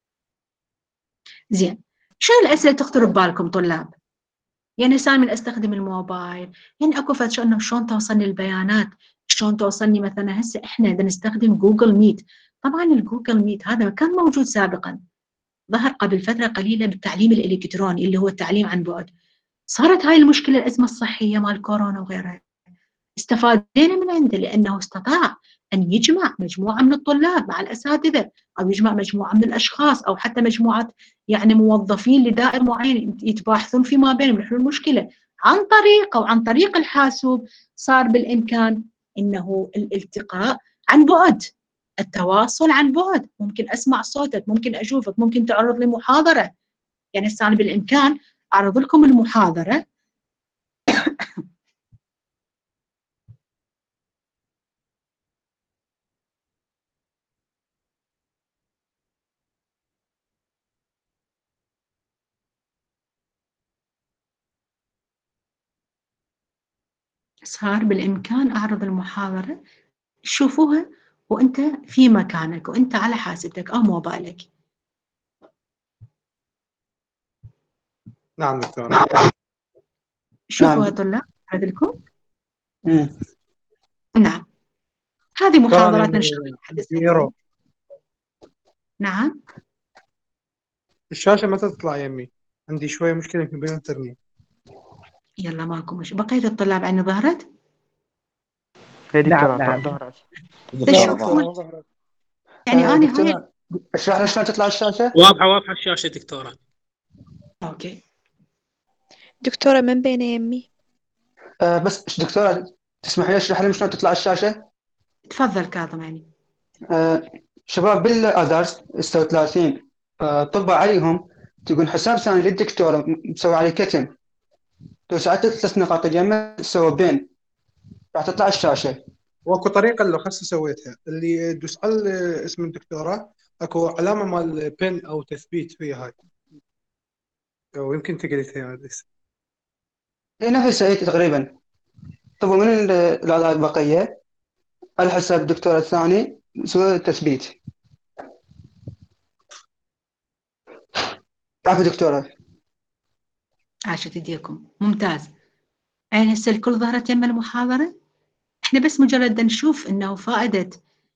زين، شو الأسئلة تخطر ببالكم طلاب؟ يعني هسه من استخدم الموبايل، يعني اكو فتش انه شلون توصلني البيانات، شلون توصلني مثلا هسه احنا بدنا نستخدم جوجل ميت. طبعا الجوجل ميت هذا كان موجود سابقا، ظهر قبل فترة قليلة بالتعليم الإلكتروني اللي هو التعليم عن بعد. صارت هاي المشكلة الأزمة الصحية مال كورونا وغيرها، استفادنا من عنده لأنه استطاع أن يجمع مجموعة من الطلاب مع الأساتذة، أو يجمع مجموعة من الأشخاص، أو حتى مجموعة يعني موظفين لدائر معين يتباحثون فيما بينهم لحل المشكلة عن طريق أو عن طريق الحاسوب. صار بالإمكان إنه الالتقاء عن بعد، التواصل عن بعد، ممكن أسمع صوتك، ممكن أشوفك، ممكن تعرض لي محاضرة. يعني صار بالإمكان أعرض لكم المحاضرة صار بالإمكان أعرض المحاضرة تشوفوها وأنت في مكانك وأنت على حاسبتك أو موبايلك. نعم دكتور. شوفوا نعم. يا طلاب أعرض لكم. مم. نعم، هذه محاضراتنا دكتور، إن شاء الله لحد زيرو. نعم. الشاشة ما تطلع يمي، عندي شوية مشكلة في الإنترنت. يلا ماكو مش بقية الطلاب عندنا ظهرت؟ نعم نعم. تشوفون يعني آه، أنا هاي دكتورة اشرح لنا شلون تطلع الشاشة. واضحة واضحة الشاشة دكتورة. أوكي. دكتورة من بين يمي. آه، بس دكتورة تسمح لي اشرح لهم شلون تطلع الشاشة. تفضل كاظم. يعني آه، شباب بالأذرز استوى ثلاثين آه، طبع عليهم تقول حساب ثاني للدكتورة مسوي عليه كتم، لو ساعدت ثلاث نقاط اليمين سوى بين راح تطلع الشاشة. واكو طريقة اللي خاصة سويتها، اللي دوس على اسم الدكتورة اكو علامة مال بن او تثبيت فيها هاي، او يمكن تقريتها هذا. هي نفسها هي تقريبا. طب من ال- الأعضاء البقية على حساب الدكتور الثاني سوى تثبيت. عفوا دكتورة. عاشت يديكم، ممتاز. يعني هسه الكل ظهرت يم المحاضرة. احنا بس مجرد نشوف انه فائدة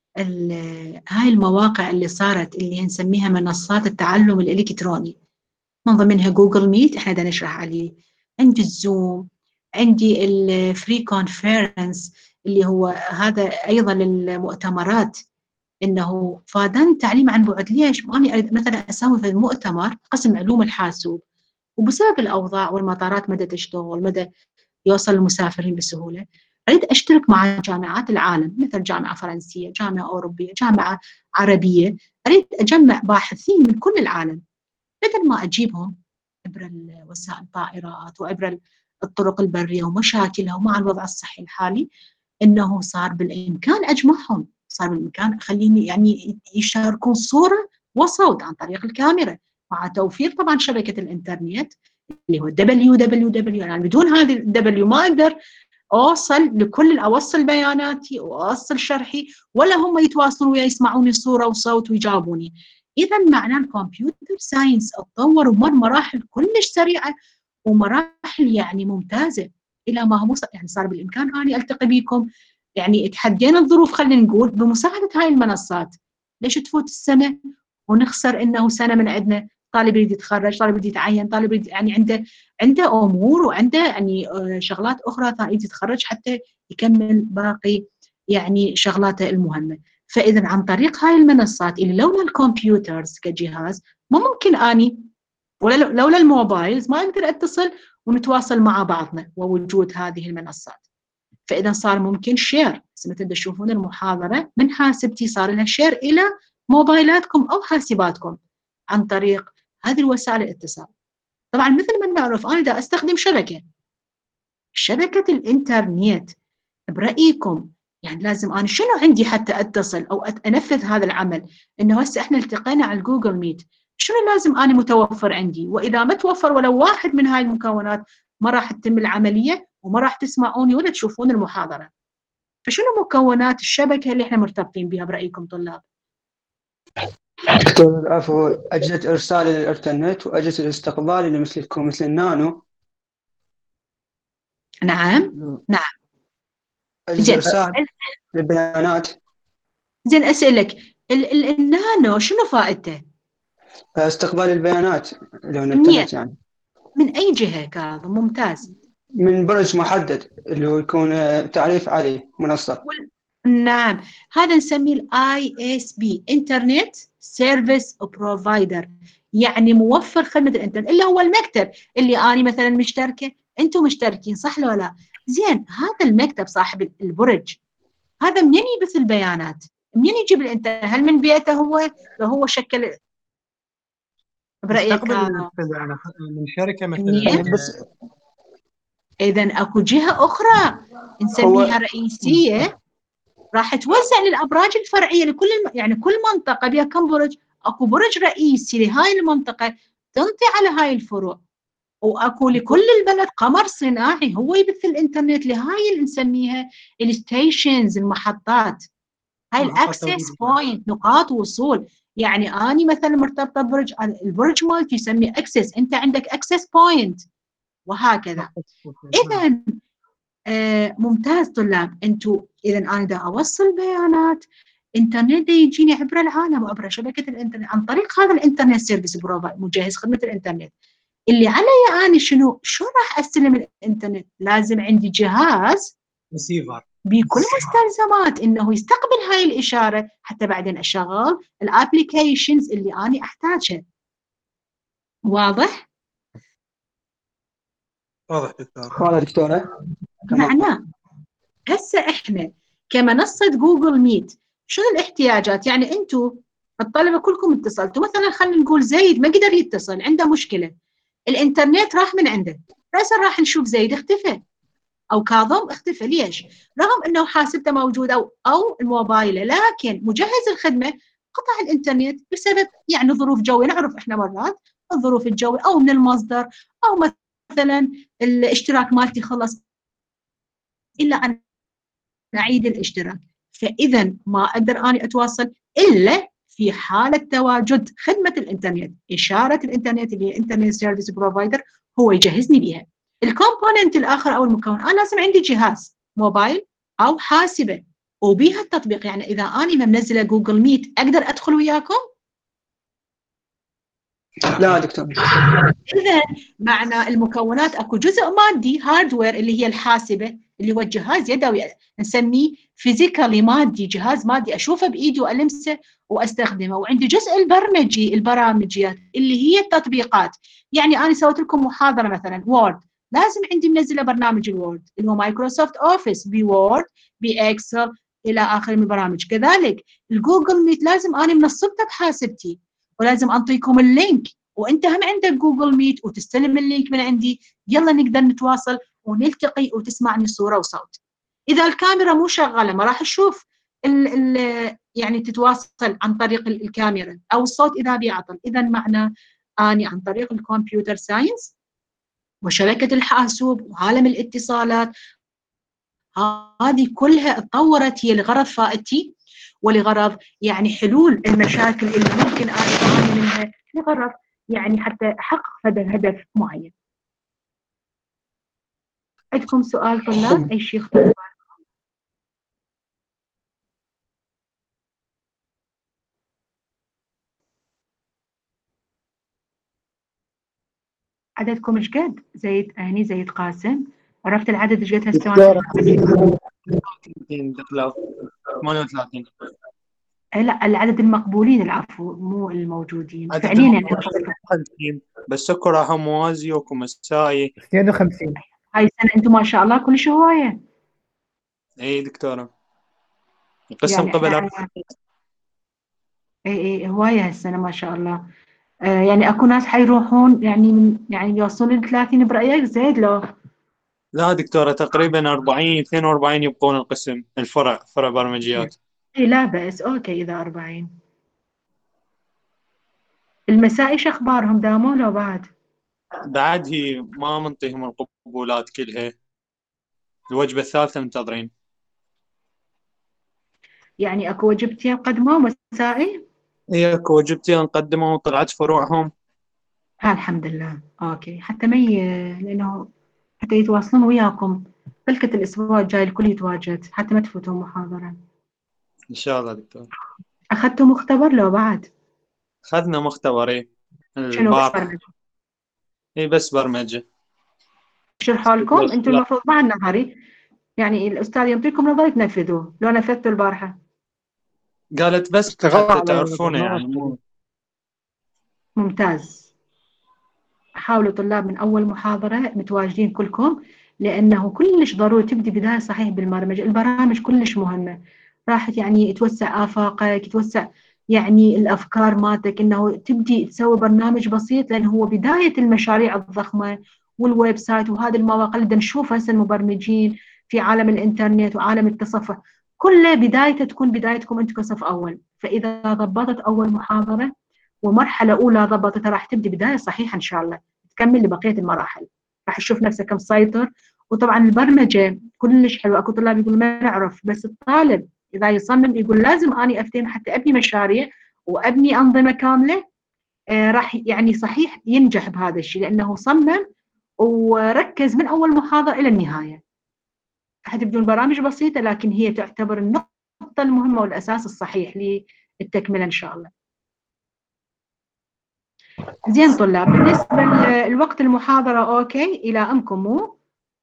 هاي المواقع اللي صارت اللي نسميها منصات التعلم الإلكتروني، من ضمنها جوجل ميت احنا دا نشرح عليه، عندي الزوم، عندي الفري كونفرنس اللي هو هذا ايضا للمؤتمرات، انه فادان تعليم عن بعد. ليش؟ ماني اريد مثلا اسوي في المؤتمر قسم علوم الحاسوب وبسبب الاوضاع والمطارات مدى تشتغل مدى يوصل المسافرين بسهوله، اريد اشترك مع جامعات العالم مثل جامعه فرنسيه، جامعه اوروبيه، جامعه عربيه، اريد اجمع باحثين من كل العالم بدل ما اجيبهم عبر وسائل الطائرات وعبر الطرق البريه ومشاكلها ومع الوضع الصحي الحالي، انه صار بالامكان اجمعهم، صار بالامكان اخليني يعني يشاركون صوره وصوت عن طريق الكاميرا، مع توفير طبعا شبكه الانترنت اللي هو دبليو دبليو دبليو. يعني بدون هذه الدبليو ما اقدر اوصل لكل، اوصل بياناتي واوصل شرحي، ولا هم يتواصلون ويا يسمعوني صوره وصوت ويجاوبوني. اذا معناه الكمبيوتر ساينس اتطور ومر مراحل كلش سريعه ومراحل يعني ممتازه الى ما هو يعني صار بالامكان اني التقي بكم. يعني تحدينا الظروف خلينا نقول بمساعده هاي المنصات. ليش تفوت السنه ونخسر انه سنه من عندنا طالب يريد يتخرج، طالب يريد يتعين، طالب يريد يعني عنده عنده امور وعنده يعني شغلات اخرى يريد يتخرج حتى يكمل باقي يعني شغلاته المهمه. فاذا عن طريق هاي المنصات اللي لولا الكمبيوترز كجهاز ما ممكن اني، ولا لولا الموبايلز ما اقدر اتصل ونتواصل مع بعضنا ووجود هذه المنصات. فاذا صار ممكن شير، مثل تشوفون المحاضره من حاسبتي صار لها شير الى موبايلاتكم او حاسباتكم عن طريق هذه الوسائل الاتصال. طبعا مثل ما نعرف انا دا استخدم شبكه شبكه الانترنت. برايكم يعني لازم انا شنو عندي حتى اتصل او انفذ هذا العمل؟ انه هسه احنا التقينا على الجوجل ميت، شنو لازم انا متوفر عندي؟ واذا ما توفر ولو واحد من هاي المكونات ما راح تتم العمليه وما راح تسمعوني ولا تشوفون المحاضره. فشنو مكونات الشبكه اللي احنا مرتبطين بها برايكم طلاب؟ دكتور العفو، أجهزة إرسال الإنترنت وأجهزة الاستقبال اللي مثلكم مثل النانو. نعم نعم. أجهزة إرسال البيانات. زين أسألك النانو شنو فائدته؟ استقبال البيانات لو الإنترنت يعني. من أي جهة كاظم؟ ممتاز. من برج محدد اللي هو يكون تعريف عليه منصة. نعم، هذا نسميه الاي اس بي، انترنت سيرفيس بروفايدر، يعني موفر خدمه الانترنت، اللي هو المكتب اللي انا مثلا مشتركه، انتم مشتركين، صح لو لا؟ زين، هذا المكتب صاحب البرج هذا منين يبث البيانات؟ منين يجيب الانترنت؟ هل من بيئته هو؟ لو هو شكل برايك يستقبل يعني من شركه مثلا. منين؟ بس اذا اكو جهه اخرى نسميها رئيسيه راح توزع للابراج الفرعيه لكل الم... يعني كل منطقه بها كم برج، اكو برج رئيسي لهاي المنطقه تنطي على هاي الفروع، واكو لكل البلد قمر صناعي هو يبث الانترنت لهاي اللي نسميها الستيشنز، المحطات، هاي الاكسس بوينت، نقاط وصول. يعني اني مثلا مرتبطه ببرج، البرج مالتي يسمي اكسس، انت عندك اكسس بوينت، وهكذا. اذا آه ممتاز طلاب، انتم اذا انا دا اوصل بيانات انترنت دا يجيني عبر العالم وعبر شبكه الانترنت عن طريق هذا الانترنت سيرفيس بروفايدر، مجهز خدمه الانترنت. اللي علي انا شنو؟ شو راح استلم الانترنت؟ لازم عندي جهاز ريسيفر بكل مستلزمات انه يستقبل هاي الاشاره حتى بعدين اشغل الابلكيشنز اللي انا احتاجها. واضح؟ واضح دكتور. واضح دكتورة. معناه هسه احنا كمنصه جوجل ميت شنو الاحتياجات؟ يعني انتم الطلبه كلكم اتصلتوا، مثلا خلينا نقول زيد ما قدر يتصل، عنده مشكله، الانترنت راح من عنده، هسه راح نشوف زيد اختفى او كاظم اختفى، ليش؟ رغم انه حاسبته موجوده او او الموبايل، لكن مجهز الخدمه قطع الانترنت بسبب يعني ظروف جويه، نعرف احنا مرات الظروف الجويه او من المصدر، او مثلا الاشتراك مالتي خلص الا ان اعيد الاشتراك، فاذا ما اقدر اني اتواصل الا في حاله تواجد خدمه الانترنت، اشاره الانترنت اللي هي انترنت سيرفيس بروفايدر هو يجهزني بها. الكومبوننت الاخر او المكون، انا لازم عندي جهاز موبايل او حاسبه وبيها التطبيق، يعني اذا انا منزله جوجل ميت اقدر ادخل وياكم؟ لا دكتور. اذا معنى المكونات اكو جزء مادي هاردوير اللي هي الحاسبه اللي هو الجهاز يدوي نسميه فيزيكالي مادي، جهاز مادي اشوفه بايدي والمسه واستخدمه، وعندي جزء البرمجي البرامجيات اللي هي التطبيقات. يعني انا سويت لكم محاضره مثلا وورد، لازم عندي منزله برنامج الوورد اللي هو مايكروسوفت اوفيس بوورد باكسل الى اخره من البرامج. كذلك الجوجل ميت لازم انا منصبته بحاسبتي، ولازم انطيكم اللينك، وانت هم عندك جوجل ميت وتستلم اللينك من عندي، يلا نقدر نتواصل ونلتقي وتسمعني صوره وصوت. اذا الكاميرا مو شغاله ما راح تشوف ال ال يعني تتواصل عن طريق الكاميرا، او الصوت اذا بيعطل. اذا معنى اني عن طريق الكمبيوتر ساينس وشبكه الحاسوب وعالم الاتصالات هذه كلها تطورت هي لغرض فائدتي ولغرض يعني حلول المشاكل اللي ممكن انا اعاني منها، لغرض يعني حتى احقق هذا الهدف معين. عندكم سؤال طلاب؟ اي شيء يخطر؟ عددكم ايش قد؟ زيد هني زيد قاسم، عرفت العدد ايش قد هسه؟ ثلاثين دخلوا ثمانية وثلاثين. لا العدد المقبولين، العفو مو الموجودين عدد فعليا يعني. خمسين بس اكو راح موازي واكو مسائي. اثنين وخمسين. هاي السنه انتم ما شاء الله كلش هوايه. اي دكتوره القسم يعني قبل اي اي هوايه هالسنه ما شاء الله. آه يعني اكو ناس حيروحون يعني من يعني يوصلون ل ثلاثين برايك زيد لو؟ لا دكتوره تقريبا أربعين اثنين وأربعين يبقون القسم الفرع فرع برمجيات. اي لا بأس، اوكي اذا أربعين. المسائي شو اخبارهم، داموا لو بعد؟ بعد هي ما منطيهم القبولات كلها، الوجبه الثالثه منتظرين. يعني اكو وجبتين قدموا مسائي؟ هي اكو وجبتين نقدمهم وطلعت فروعهم. ها الحمد لله، اوكي، حتى ما ي... لانه حتى يتواصلون وياكم فلكة الاسبوع الجاي الكل يتواجد حتى ما تفوتوا محاضرة. ان شاء الله دكتور. اخذتوا مختبر لو بعد؟ اخذنا مختبر ايه شنو بس البارح. برمجة؟ ايه بس برمجه. شرحوا لكم انتم المفروض مع النظري يعني الأستاذ يعطيكم نظري تنفذوه، لو نفذتوا البارحة. قالت بس اشتغلنا حتى على تعرفونه يعني البرنامج. مو ممتاز. حاولوا طلاب من أول محاضرة متواجدين كلكم، لأنه كلش ضروري تبدي بداية صحيح بالبرمجة. البرامج كلش مهمة، راح يعني توسع آفاقك، توسع يعني الأفكار مالتك، إنه تبدي تسوي برنامج بسيط، لأنه هو بداية المشاريع الضخمة والويب سايت وهذه المواقع اللي نشوفها هسه المبرمجين في عالم الإنترنت وعالم التصفح، كله بدايته تكون بدايتكم أنتم كصف أول. فإذا ضبطت أول محاضرة ومرحلة أولى ضبطتها، راح تبدي بداية صحيحة إن شاء الله، تكمل لبقية المراحل، راح تشوف نفسك مسيطر. وطبعا البرمجة كلش حلوة، أكو طلاب يقول ما نعرف، بس الطالب إذا يصمم يقول لازم أني أفتهم حتى أبني مشاريع وأبني أنظمة كاملة، آه راح يعني صحيح ينجح بهذا الشيء، لأنه صمم وركز من أول محاضرة إلى النهاية. حتبدون البرامج بسيطة، لكن هي تعتبر النقطة المهمة والأساس الصحيح للتكملة إن شاء الله. زين طلاب، بالنسبة لوقت المحاضرة أوكي إلى أمكم مو؟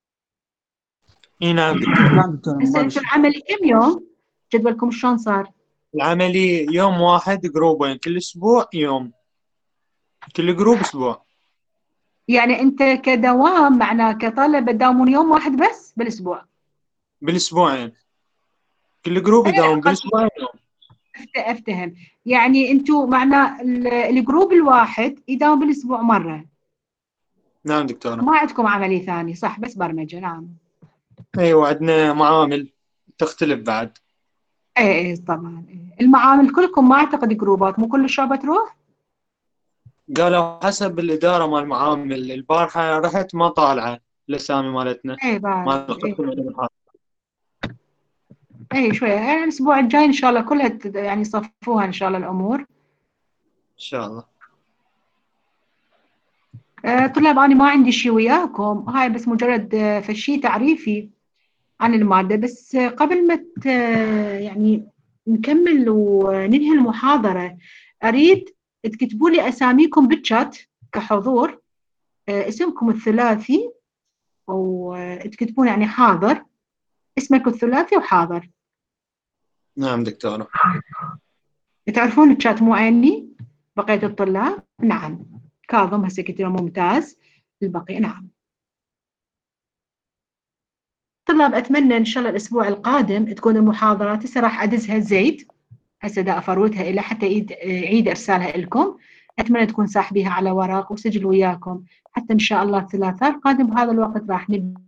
اي نعم دكتور. نعم دكتور هسه ما أنتم بشي. العملي كم يوم؟ جدولكم شلون صار؟ العملي يوم واحد، جروبين كل اسبوع يوم، كل جروب اسبوع. يعني أنت كدوام معناه كطلبة تداومون يوم واحد بس بالأسبوع؟ بالاسبوعين، كل جروب أنا لا يداوم قصدي بالاسبوعين يوم. أفت- أفتهم، يعني أنتم معناه ال- الجروب الواحد يداوم بالأسبوع مرة، نعم دكتورة. ما عندكم عملي ثاني صح؟ بس برمجة. نعم. ايوه عندنا معامل تختلف بعد. إيه إيه طبعا. إيه. المعامل كلكم ما أعتقد جروبات، مو كل الشعب تروح؟ قالوا حسب الإدارة مال المعامل، البارحة رحت ما طالعة الأسامي مالتنا إيه بعرف. مال إيه. القسم المحاسب. اي شوية، يعني الأسبوع الجاي إن شاء الله كلها تد- يعني يصفوها إن شاء الله الأمور. إن شاء الله. آه طلاب أنا ما عندي شيء وياكم، هاي بس مجرد آه فشي تعريفي عن المادة. بس آه قبل ما ت- آه، يعني نكمل وننهي المحاضرة، أريد تكتبوا لي أساميكم بالشات كحضور، آه اسمكم الثلاثي، وتكتبون يعني حاضر، اسمك الثلاثي وحاضر. نعم دكتورة. تعرفون الشات مو عيني بقية الطلاب؟ نعم. كاظم هسه كتير ممتاز. البقية نعم. طلاب أتمنى إن شاء الله الأسبوع القادم تكون المحاضرات، هسه راح أدزها زيد، هسه دا أفروتها إلى حتى يعيد يعيد إرسالها لكم. أتمنى تكون ساحبيها على ورق وسجل وياكم، حتى إن شاء الله الثلاثاء القادم بهذا الوقت راح نبدأ.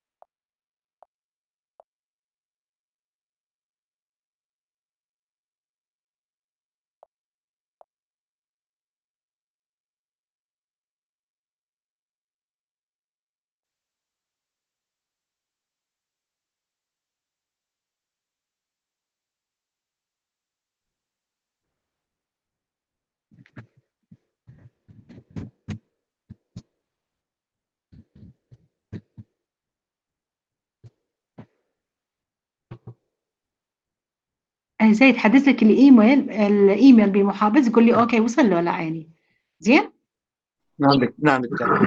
آه، زيد حدث لك الإيميل الإيميل بمحابس، قول لي أوكي وصل له لا عيني. زين. نعم دك... نعم دكتورة.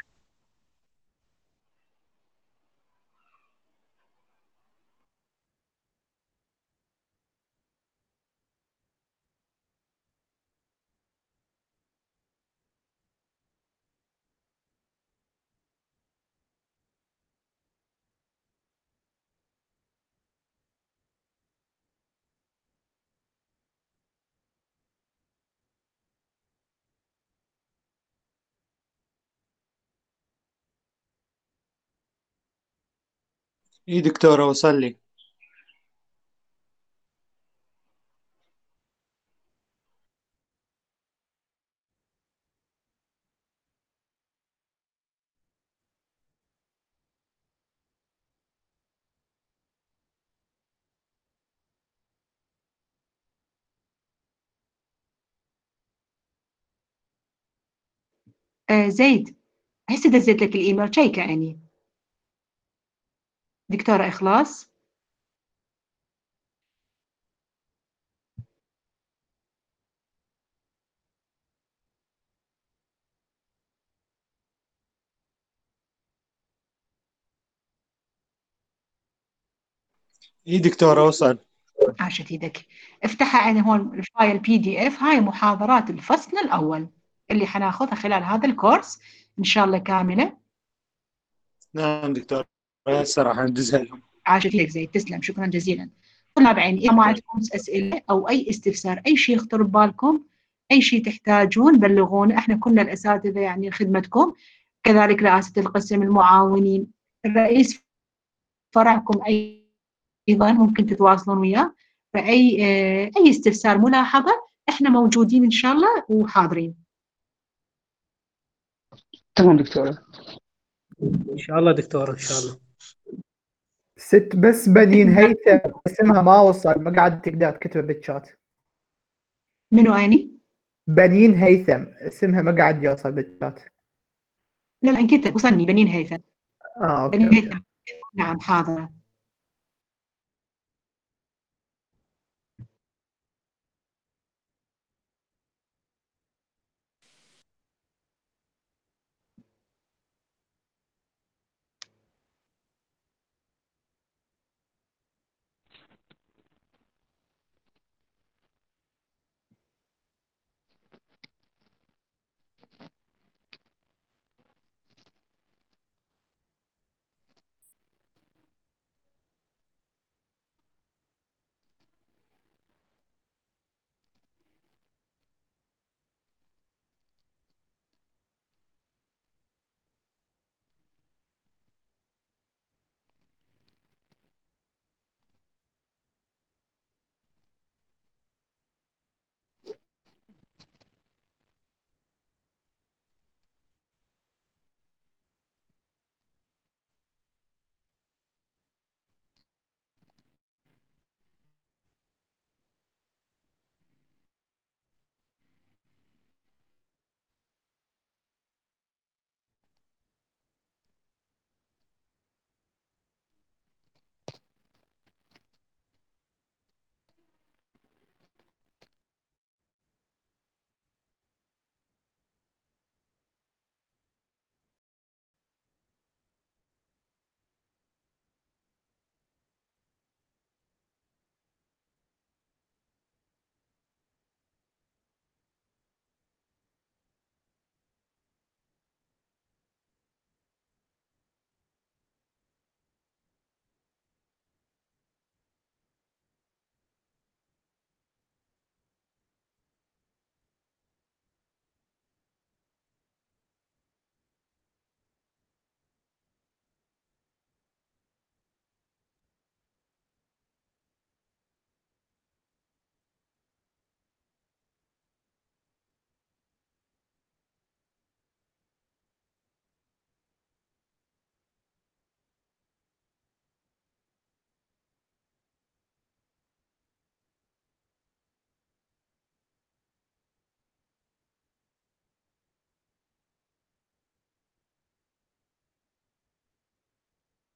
اي دكتورة وصل لي. آه زيد، هسه دزيت لك الإيميل تشيك عيني. دكتورة إخلاص. اي دكتورة وصل. عاشت ايدك. افتحها عندي هون الفايل بي دي اف، هاي محاضرات الفصل الاول اللي حناخذها خلال هذا الكورس ان شاء الله كامله. نعم دكتورة، هسه راح ندزها لهم. عاشت ايدك زي، تسلم، شكرا جزيلا. طلاب عيني، اذا ما عندكم اسئله او اي استفسار، اي شيء يخطر ببالكم، اي شيء تحتاجون بلغونا، احنا كنا الاساتذه يعني خدمتكم، كذلك رئاسه القسم، المعاونين، الرئيس فرعكم ايضا ممكن تتواصلون وياه. فاي آه، اي استفسار، ملاحظه، احنا موجودين ان شاء الله وحاضرين. تمام دكتورة. ان شاء الله دكتور ان شاء الله. ست بس بنين هيثم اسمها ما وصل، ما قاعد تقدر تكتب بالشات. منو اني؟ بنين هيثم اسمها ما قاعد يوصل بالشات. لا لا انكتب، وصلني بنين هيثم. اه اوكي, بنين أوكي. هيثم، نعم حاضرة.